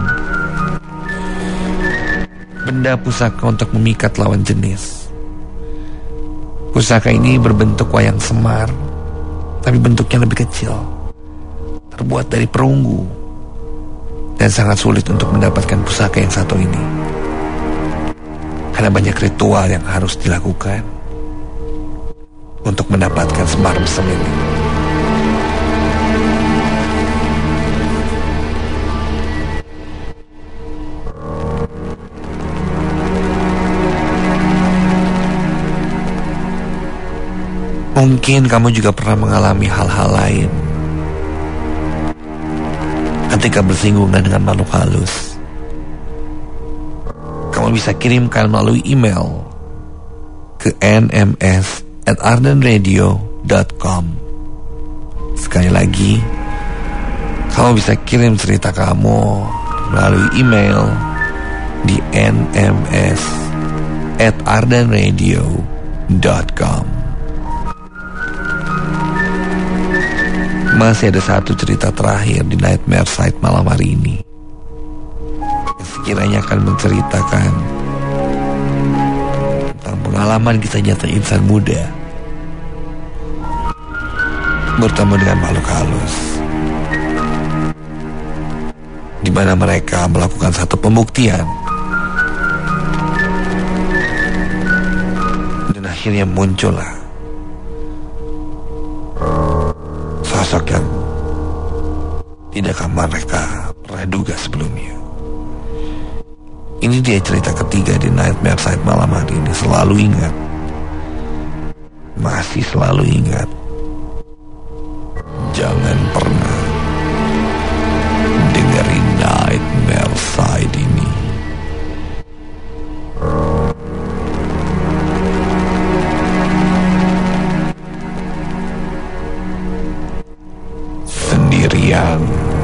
Benda pusaka untuk memikat lawan jenis. Pusaka ini berbentuk wayang semar, tapi bentuknya lebih kecil, terbuat dari perunggu, dan sangat sulit untuk mendapatkan pusaka yang satu ini, karena banyak ritual yang harus dilakukan untuk mendapatkan semar mesem ini. Mungkin kamu juga pernah mengalami hal-hal lain ketika bersinggungan dengan makhluk halus. Kamu bisa kirimkan melalui email ke nms@ardenradio.com. Sekali lagi, kamu bisa kirim cerita kamu melalui email di nms@ardenradio.com. Masih ada satu cerita terakhir di Nightmare Site malam hari ini yang sekiranya akan menceritakan tentang pengalaman kisah nyata insan muda bertemu dengan makhluk halus, di mana mereka melakukan satu pembuktian dan akhirnya muncullah sosok yang Tidakkah mereka pernah duga sebelumnya? Ini dia cerita ketiga di Nightmare Side malam hari ini. Selalu ingat, masih selalu ingat, jangan pernah dengerin Nightmare Side ini. Sendirian.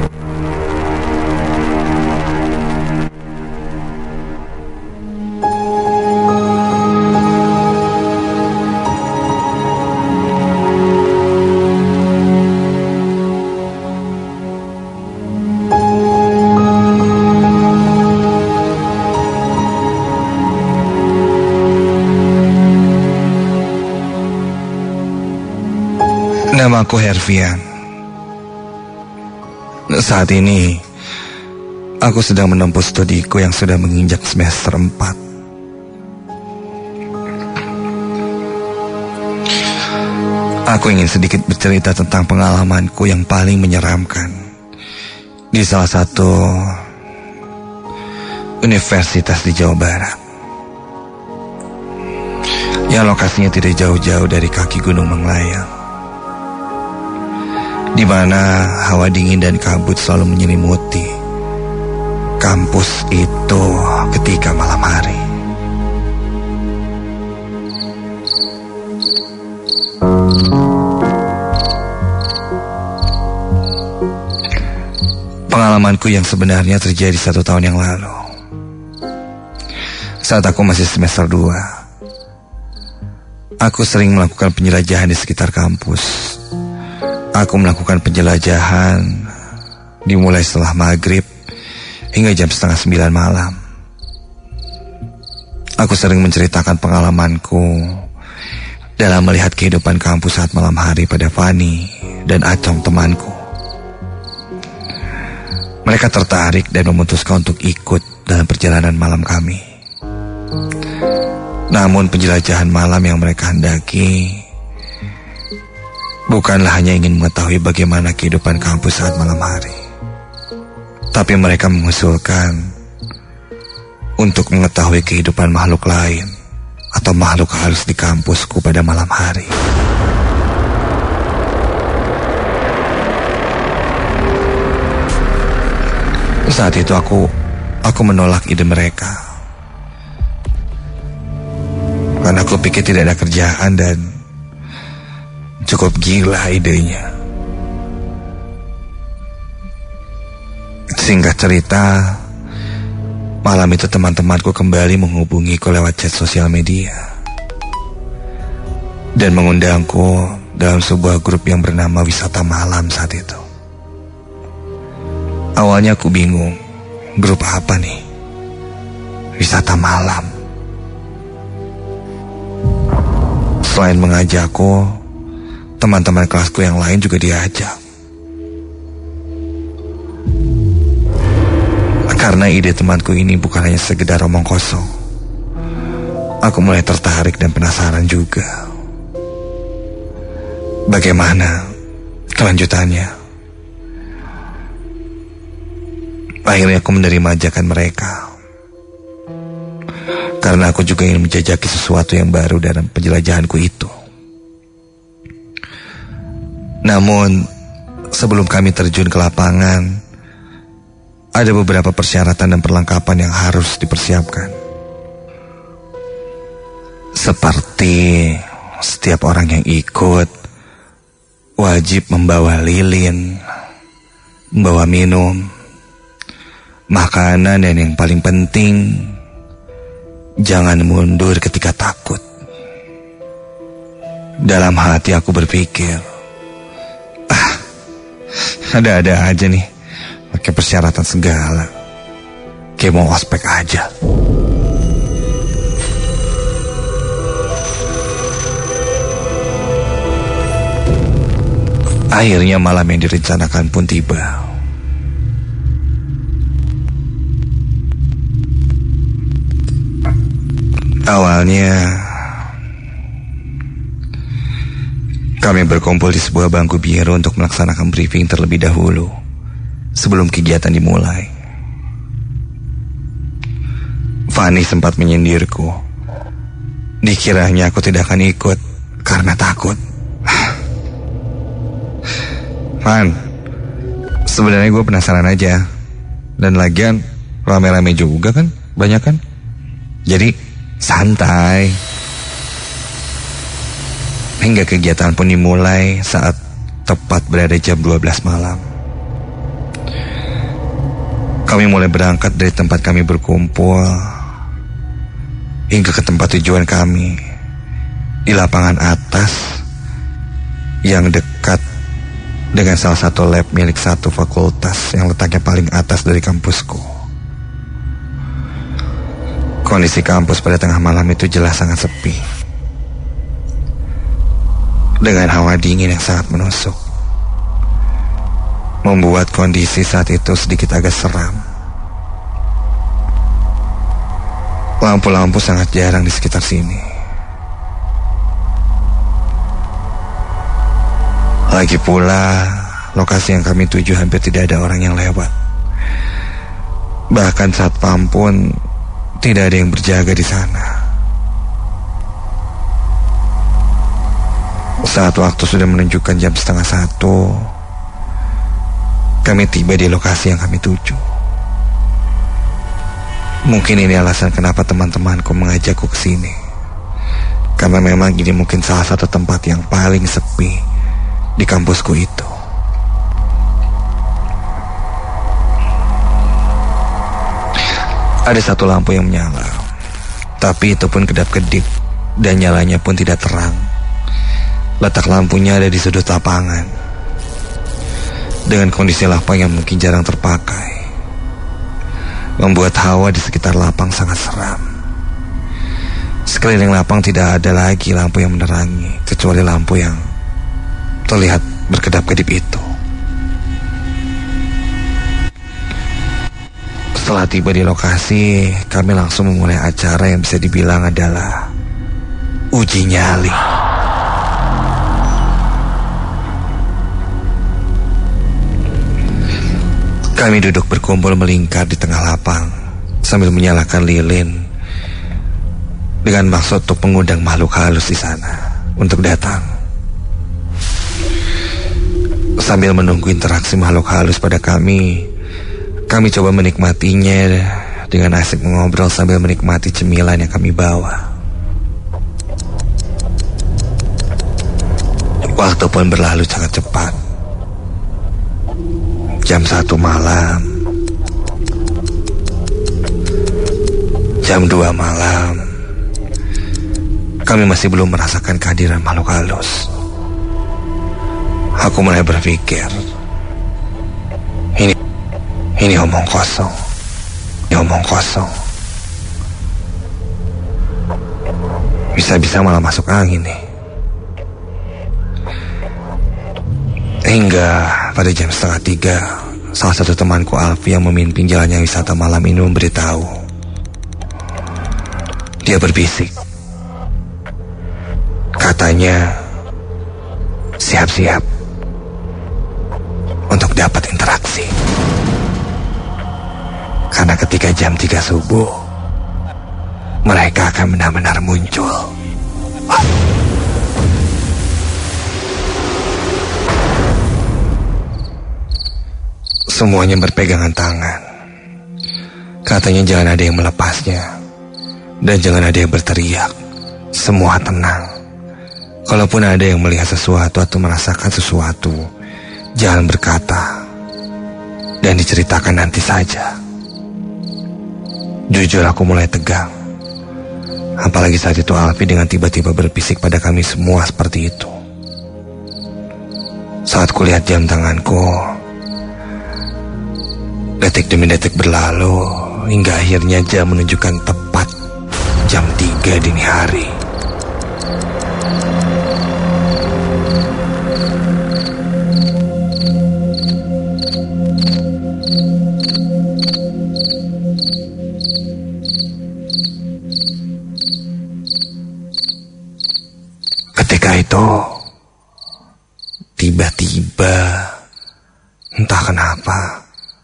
Nama aku Hervian. Saat ini aku sedang menempuh studiku yang sudah menginjak semester 4. Aku ingin sedikit bercerita tentang pengalamanku yang paling menyeramkan di salah satu universitas di Jawa Barat, yang lokasinya tidak jauh-jauh dari kaki Gunung Manglayang, di mana hawa dingin dan kabut selalu menyelimuti kampus itu ketika malam hari. Pengalamanku yang sebenarnya terjadi 1 tahun yang lalu, saat aku masih semester 2. Aku sering melakukan penjelajahan di sekitar kampus. Aku melakukan penjelajahan dimulai setelah maghrib hingga jam 8:30 malam. Aku sering menceritakan pengalamanku dalam melihat kehidupan kampus saat malam hari pada Fani dan Acong temanku. Mereka tertarik dan memutuskan untuk ikut dalam perjalanan malam kami. Namun penjelajahan malam yang mereka hendaki bukanlah hanya ingin mengetahui bagaimana kehidupan kampus saat malam hari, tapi mereka mengusulkan untuk mengetahui kehidupan makhluk lain atau makhluk halus di kampusku pada malam hari. Saat itu aku menolak ide mereka, karena aku pikir tidak ada kerjaan dan cukup gila idenya. Singkat cerita, malam itu teman-temanku kembali menghubungiku lewat chat sosial media dan mengundangku dalam sebuah grup yang bernama Wisata Malam saat itu. Awalnya aku bingung, grup apa nih? Wisata Malam. Selain mengajakku, teman-teman kelasku yang lain juga diajak. Karena ide temanku ini bukan hanya sekedar omong kosong, aku mulai tertarik dan penasaran juga. Bagaimana kelanjutannya? Akhirnya aku menerima ajakan mereka, karena aku juga ingin menjajaki sesuatu yang baru dalam penjelajahanku itu. Namun, sebelum kami terjun ke lapangan, ada beberapa persyaratan dan perlengkapan yang harus dipersiapkan. Seperti setiap orang yang ikut wajib membawa lilin, membawa minum, makanan, dan yang paling penting, jangan mundur ketika takut. Dalam hati aku berpikir, ada-ada aja nih, pakai persyaratan segala, kayak mau ospek aja. Akhirnya malam yang direncanakan pun tiba. Awalnya kami berkumpul di sebuah bangku biru untuk melaksanakan briefing terlebih dahulu sebelum kegiatan dimulai. Fanny sempat menyindirku. Dikiranya aku tidak akan ikut karena takut. Fan, sebenarnya gue penasaran aja. Dan lagian rame-rame juga kan, banyak kan. Jadi santai. Hingga kegiatan pun dimulai saat tepat berada jam 12 malam. Kami mulai berangkat dari tempat kami berkumpul hingga ke tempat tujuan kami di lapangan atas yang dekat dengan salah satu lab milik satu fakultas yang letaknya paling atas dari kampusku. Kondisi kampus pada tengah malam itu jelas sangat sepi, dengan hawa dingin yang sangat menusuk, membuat kondisi saat itu sedikit agak seram. Lampu-lampu sangat jarang di sekitar sini. Lagi pula, lokasi yang kami tuju hampir tidak ada orang yang lewat. Bahkan satpam pun tidak ada yang berjaga di sana. Saat waktu sudah menunjukkan jam 12:30, kami tiba di lokasi yang kami tuju. Mungkin ini alasan kenapa teman-temanku mengajakku ke sini. Karena memang ini mungkin salah satu tempat yang paling sepi di kampusku itu. Ada satu lampu yang menyala, tapi itu pun kedap-kedip dan nyalanya pun tidak terang. Letak lampunya ada di sudut lapangan, dengan kondisi lapang yang mungkin jarang terpakai, membuat hawa di sekitar lapang sangat seram. Sekeliling lapang tidak ada lagi lampu yang menerangi, kecuali lampu yang terlihat berkedap-kedip itu. Setelah tiba di lokasi, kami langsung memulai acara yang bisa dibilang adalah uji nyali. Kami duduk berkumpul melingkar di tengah lapang sambil menyalakan lilin dengan maksud untuk mengundang makhluk halus di sana untuk datang. Sambil menunggu interaksi makhluk halus pada kami coba menikmatinya dengan asik mengobrol sambil menikmati cemilan yang kami bawa. Waktu pun berlalu sangat cepat. Jam 1 malam, jam 2 malam, kami masih belum merasakan kehadiran makhluk halus. Aku mulai berpikir, ini omong kosong. Ini omong kosong. Bisa-bisa malah masuk angin nih. Hingga pada jam 2:30, salah satu temanku Alfi yang memimpin jalannya wisata malam ini memberitahu. Dia berbisik. Katanya, siap-siap untuk dapat interaksi. Karena ketika jam 3 subuh, mereka akan benar-benar muncul. Semuanya berpegangan tangan. Katanya jangan ada yang melepasnya, dan jangan ada yang berteriak. Semua tenang. Kalaupun ada yang melihat sesuatu atau merasakan sesuatu, jangan berkata, dan diceritakan nanti saja. Jujur aku mulai tegang. Apalagi saat itu Alfi dengan tiba-tiba berbisik pada kami semua seperti itu. Saat kulihat jam tanganku, detik demi detik berlalu hingga akhirnya jam menunjukkan tepat jam 3 dini hari. Ketika itu, tiba-tiba, entah kenapa,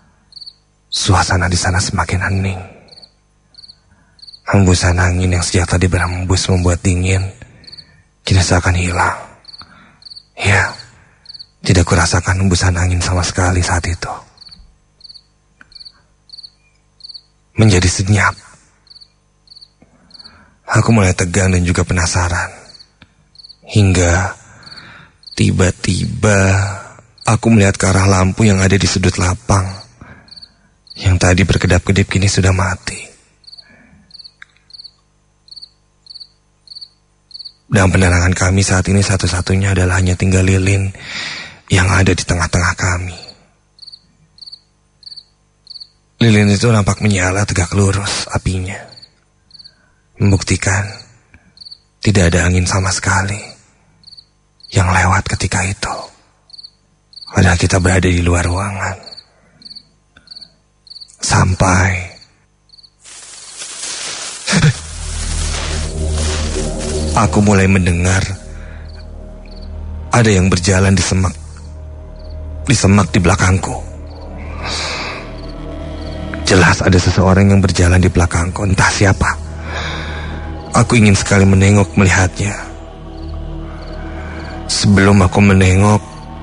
Suasana di sana semakin hening. Hembusan angin yang sejak tadi berhembus membuat dingin kini seakan hilang. Ya, tidak kurasakan hembusan angin sama sekali saat itu. Menjadi senyap. Aku mulai tegang dan juga penasaran. Hingga tiba-tiba aku melihat ke arah lampu yang ada di sudut lapang. Yang tadi berkedap-kedip kini sudah mati. Dan penerangan kami saat ini satu-satunya adalah hanya tinggal lilin yang ada di tengah-tengah kami. Lilin itu nampak menyala tegak lurus apinya, membuktikan tidak ada angin sama sekali yang lewat ketika itu. Padahal kita berada di luar ruangan. Sampai aku mulai mendengar ada yang berjalan di semak di belakangku. Jelas ada seseorang yang berjalan di belakangku, entah siapa. Aku ingin sekali menengok melihatnya. Sebelum aku menengok,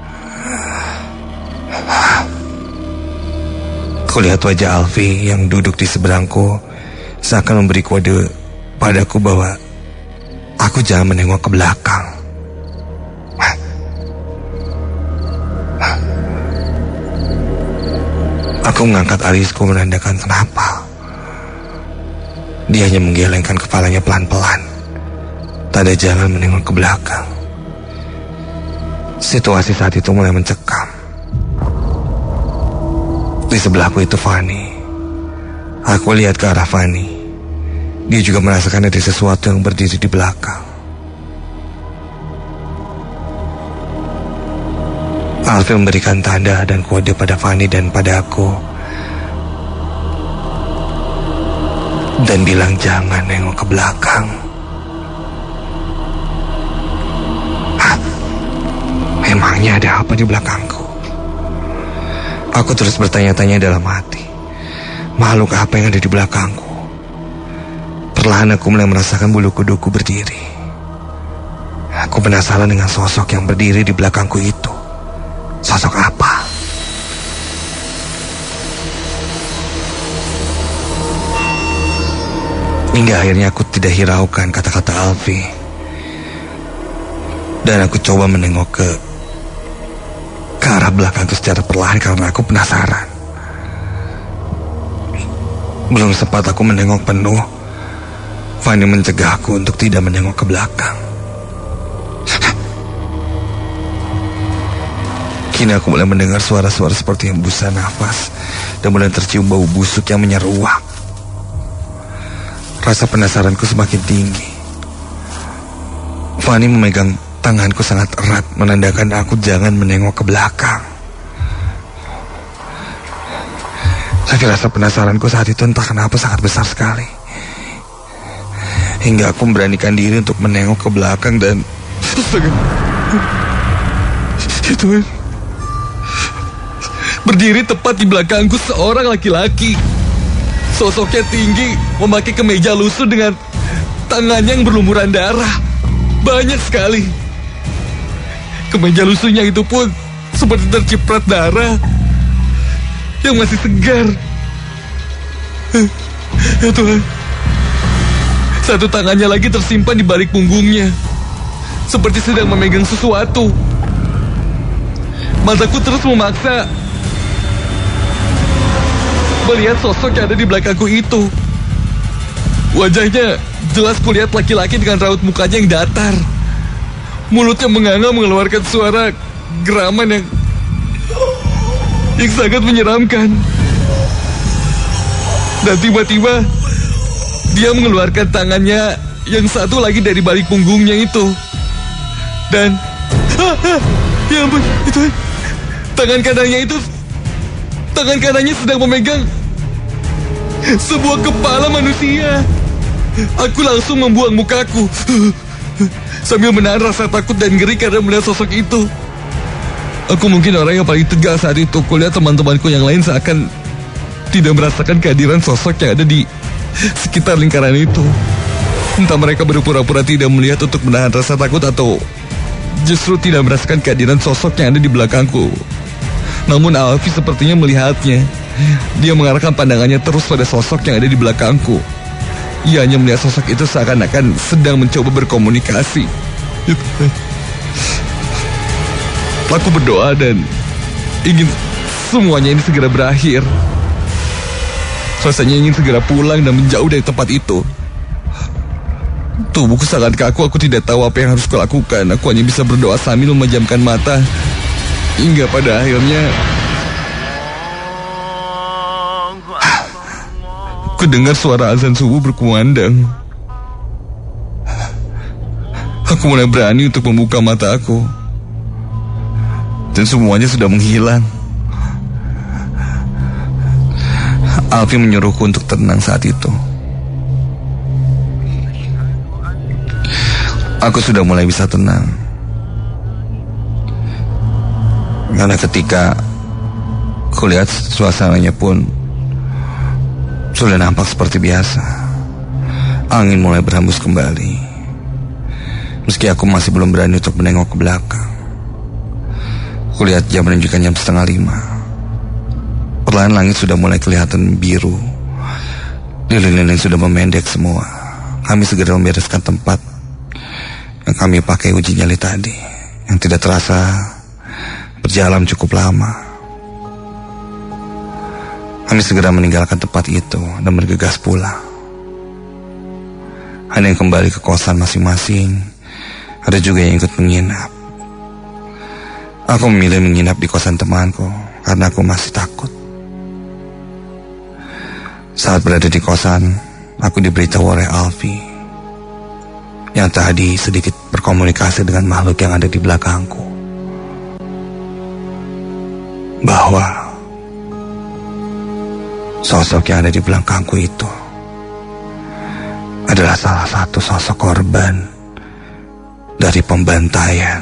aku lihat wajah Alfi yang duduk di seberangku seakan memberi kode padaku bahwa aku jangan menengok ke belakang. Aku mengangkat alisku menandakan kenapa. Dia hanya menggelengkan kepalanya pelan-pelan. Tanda jangan menengok ke belakang. Situasi saat itu mulai mencekam. Di sebelahku itu Fanny. Aku lihat ke arah Fanny. Dia juga merasakan ada sesuatu yang berdiri di belakang. Alfi memberikan tanda dan kode pada Fanny dan pada aku, dan bilang jangan nengok ke belakang. Memangnya ada apa di belakangku? Aku terus bertanya-tanya dalam hati, makhluk apa yang ada di belakangku? Perlahan aku mulai merasakan bulu kuduku berdiri. Aku penasaran dengan sosok yang berdiri di belakangku itu. Sosok apa? Hingga akhirnya aku tidak hiraukan kata-kata Alfi. Dan aku coba menengok ke arah belakangku secara perlahan karena aku penasaran. Belum sempat aku menengok penuh, Fanny mencegahku untuk tidak menengok ke belakang. Kini aku mulai mendengar suara-suara seperti hembusan nafas dan mulai tercium bau busuk yang menyeruak. Rasa penasaranku semakin tinggi. Fanny memegang tanganku sangat erat menandakan aku jangan menengok ke belakang. Tapi rasa penasaranku saat itu entah kenapa sangat besar sekali. Hingga aku memberanikan diri untuk menengok ke belakang dan itu berdiri tepat di belakangku seorang laki-laki. Sosoknya tinggi, memakai kemeja lusuh dengan tangannya yang berlumuran darah. Banyak sekali. Kemeja lusuhnya itu pun seperti terciprat darah yang masih segar. Ya Tuhan. Satu tangannya lagi tersimpan di balik punggungnya, seperti sedang memegang sesuatu. Mataku terus memaksa melihat sosok yang ada di belakangku itu. Wajahnya jelas kulihat laki-laki dengan raut mukanya yang datar. Mulutnya menganga mengeluarkan suara geraman yang sangat menyeramkan. Dan tiba-tiba dia mengeluarkan tangannya yang satu lagi dari balik punggungnya itu. Dan ya ampun, itu tangan kanannya sedang memegang sebuah kepala manusia. Aku langsung membuang mukaku sambil menahan rasa takut dan ngeri karena melihat sosok itu. Aku mungkin orang yang paling tegas saat itu. Kulihat teman-temanku yang lain seakan tidak merasakan kehadiran sosok yang ada di sekitar lingkaran itu. Entah mereka berpura-pura tidak melihat untuk menahan rasa takut atau justru tidak merasakan kehadiran sosok yang ada di belakangku. Namun Alfi sepertinya melihatnya. Dia mengarahkan pandangannya terus pada sosok yang ada di belakangku. Ia hanya melihat sosok itu seakan-akan sedang mencoba berkomunikasi. Aku berdoa dan ingin semuanya ini segera berakhir. Rasanya ingin segera pulang dan menjauh dari tempat itu. Tubuhku sangat kaku, aku tidak tahu apa yang harus kulakukan. Aku hanya bisa berdoa sambil memejamkan mata. Hingga pada akhirnya ku dengar suara azan subuh berkumandang. Aku mulai berani untuk membuka mata aku. Dan semuanya sudah menghilang. Alfi menyuruhku untuk tenang saat itu. Aku sudah mulai bisa tenang. Karena ketika kulihat suasananya pun sudah nampak seperti biasa. Angin mulai berhembus kembali. Meski aku masih belum berani untuk menengok ke belakang. Kulihat jam menunjukkan jam 4:30. Perlahan langit sudah mulai kelihatan biru. Lilin-lilin sudah memendek semua. Kami segera membereskan tempat yang kami pakai uji nyali tadi, yang tidak terasa berjalan cukup lama. Kami segera meninggalkan tempat itu dan bergegas pulang. Ada yang kembali ke kosan masing-masing. Ada juga yang ikut menginap. Aku memilih menginap di kosan temanku karena aku masih takut. Saat berada di kosan, aku diberitahu oleh Alfi yang tadi sedikit berkomunikasi dengan makhluk yang ada di belakangku, bahwa sosok yang ada di belakangku itu adalah salah satu sosok korban dari pembantaian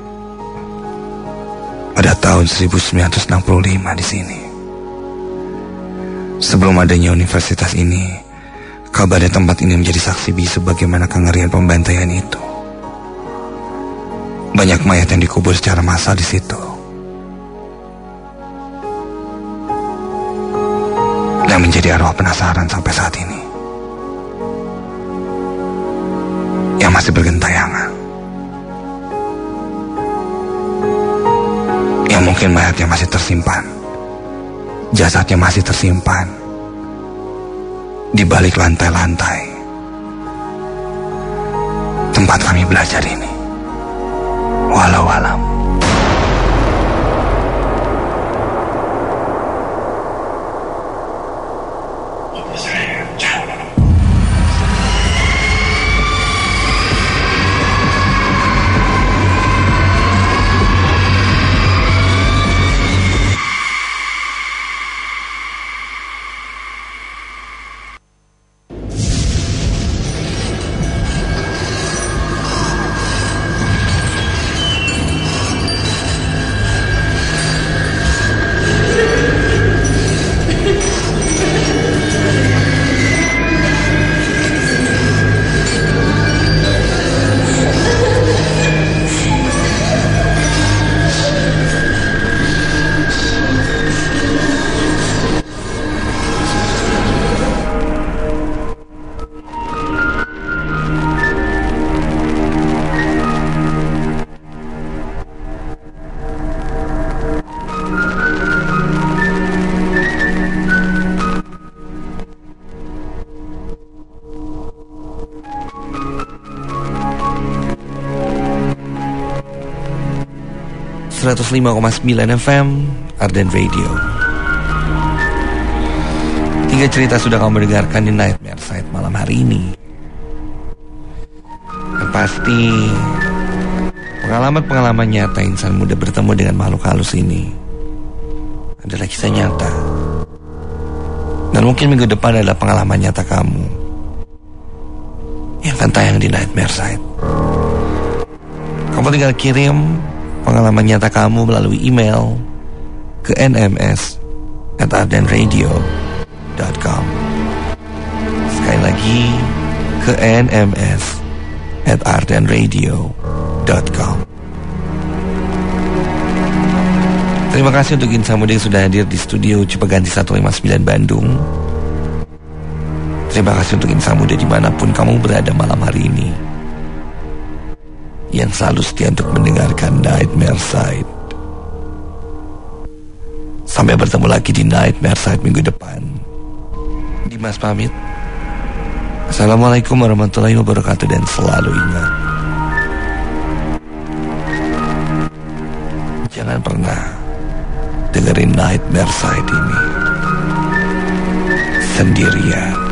pada tahun 1965 di sini. Sebelum adanya universitas ini, kabarnya tempat ini menjadi saksi bisu bagaimana kengerian pembantaian itu. Banyak mayat yang dikubur secara massal di situ. Dan menjadi arwah penasaran sampai saat ini, yang masih bergentayangan, yang mungkin mayatnya masih tersimpan, jasadnya masih tersimpan di balik lantai-lantai tempat kami belajar ini. Walau alam. .9 FM Arden Radio. 3 cerita sudah kamu dengarkan di Nightmare Side malam hari ini. Dan pasti pengalaman-pengalaman nyata insan muda bertemu dengan makhluk halus ini adalah kisah nyata. Dan mungkin minggu depan adalah pengalaman nyata kamu yang akan tayang di Nightmare Side. Kamu tinggal kirim pengalaman nyata kamu melalui email ke nms@ardenradio.com. nms@ardenradio.com. Sekali lagi ke nms@ardenradio.com. Terima kasih untuk Insan Muda yang sudah hadir di studio Cipaganti 159 Bandung. Terima kasih untuk Insan Muda dimanapun kamu berada malam hari ini, yang selalu setia untuk mendengarkan Nightmare Side. Sampai bertemu lagi di Nightmare Side minggu depan. Dimas pamit. Assalamualaikum warahmatullahi wabarakatuh. Dan selalu ingat, jangan pernah dengerin Nightmare Side ini sendirian.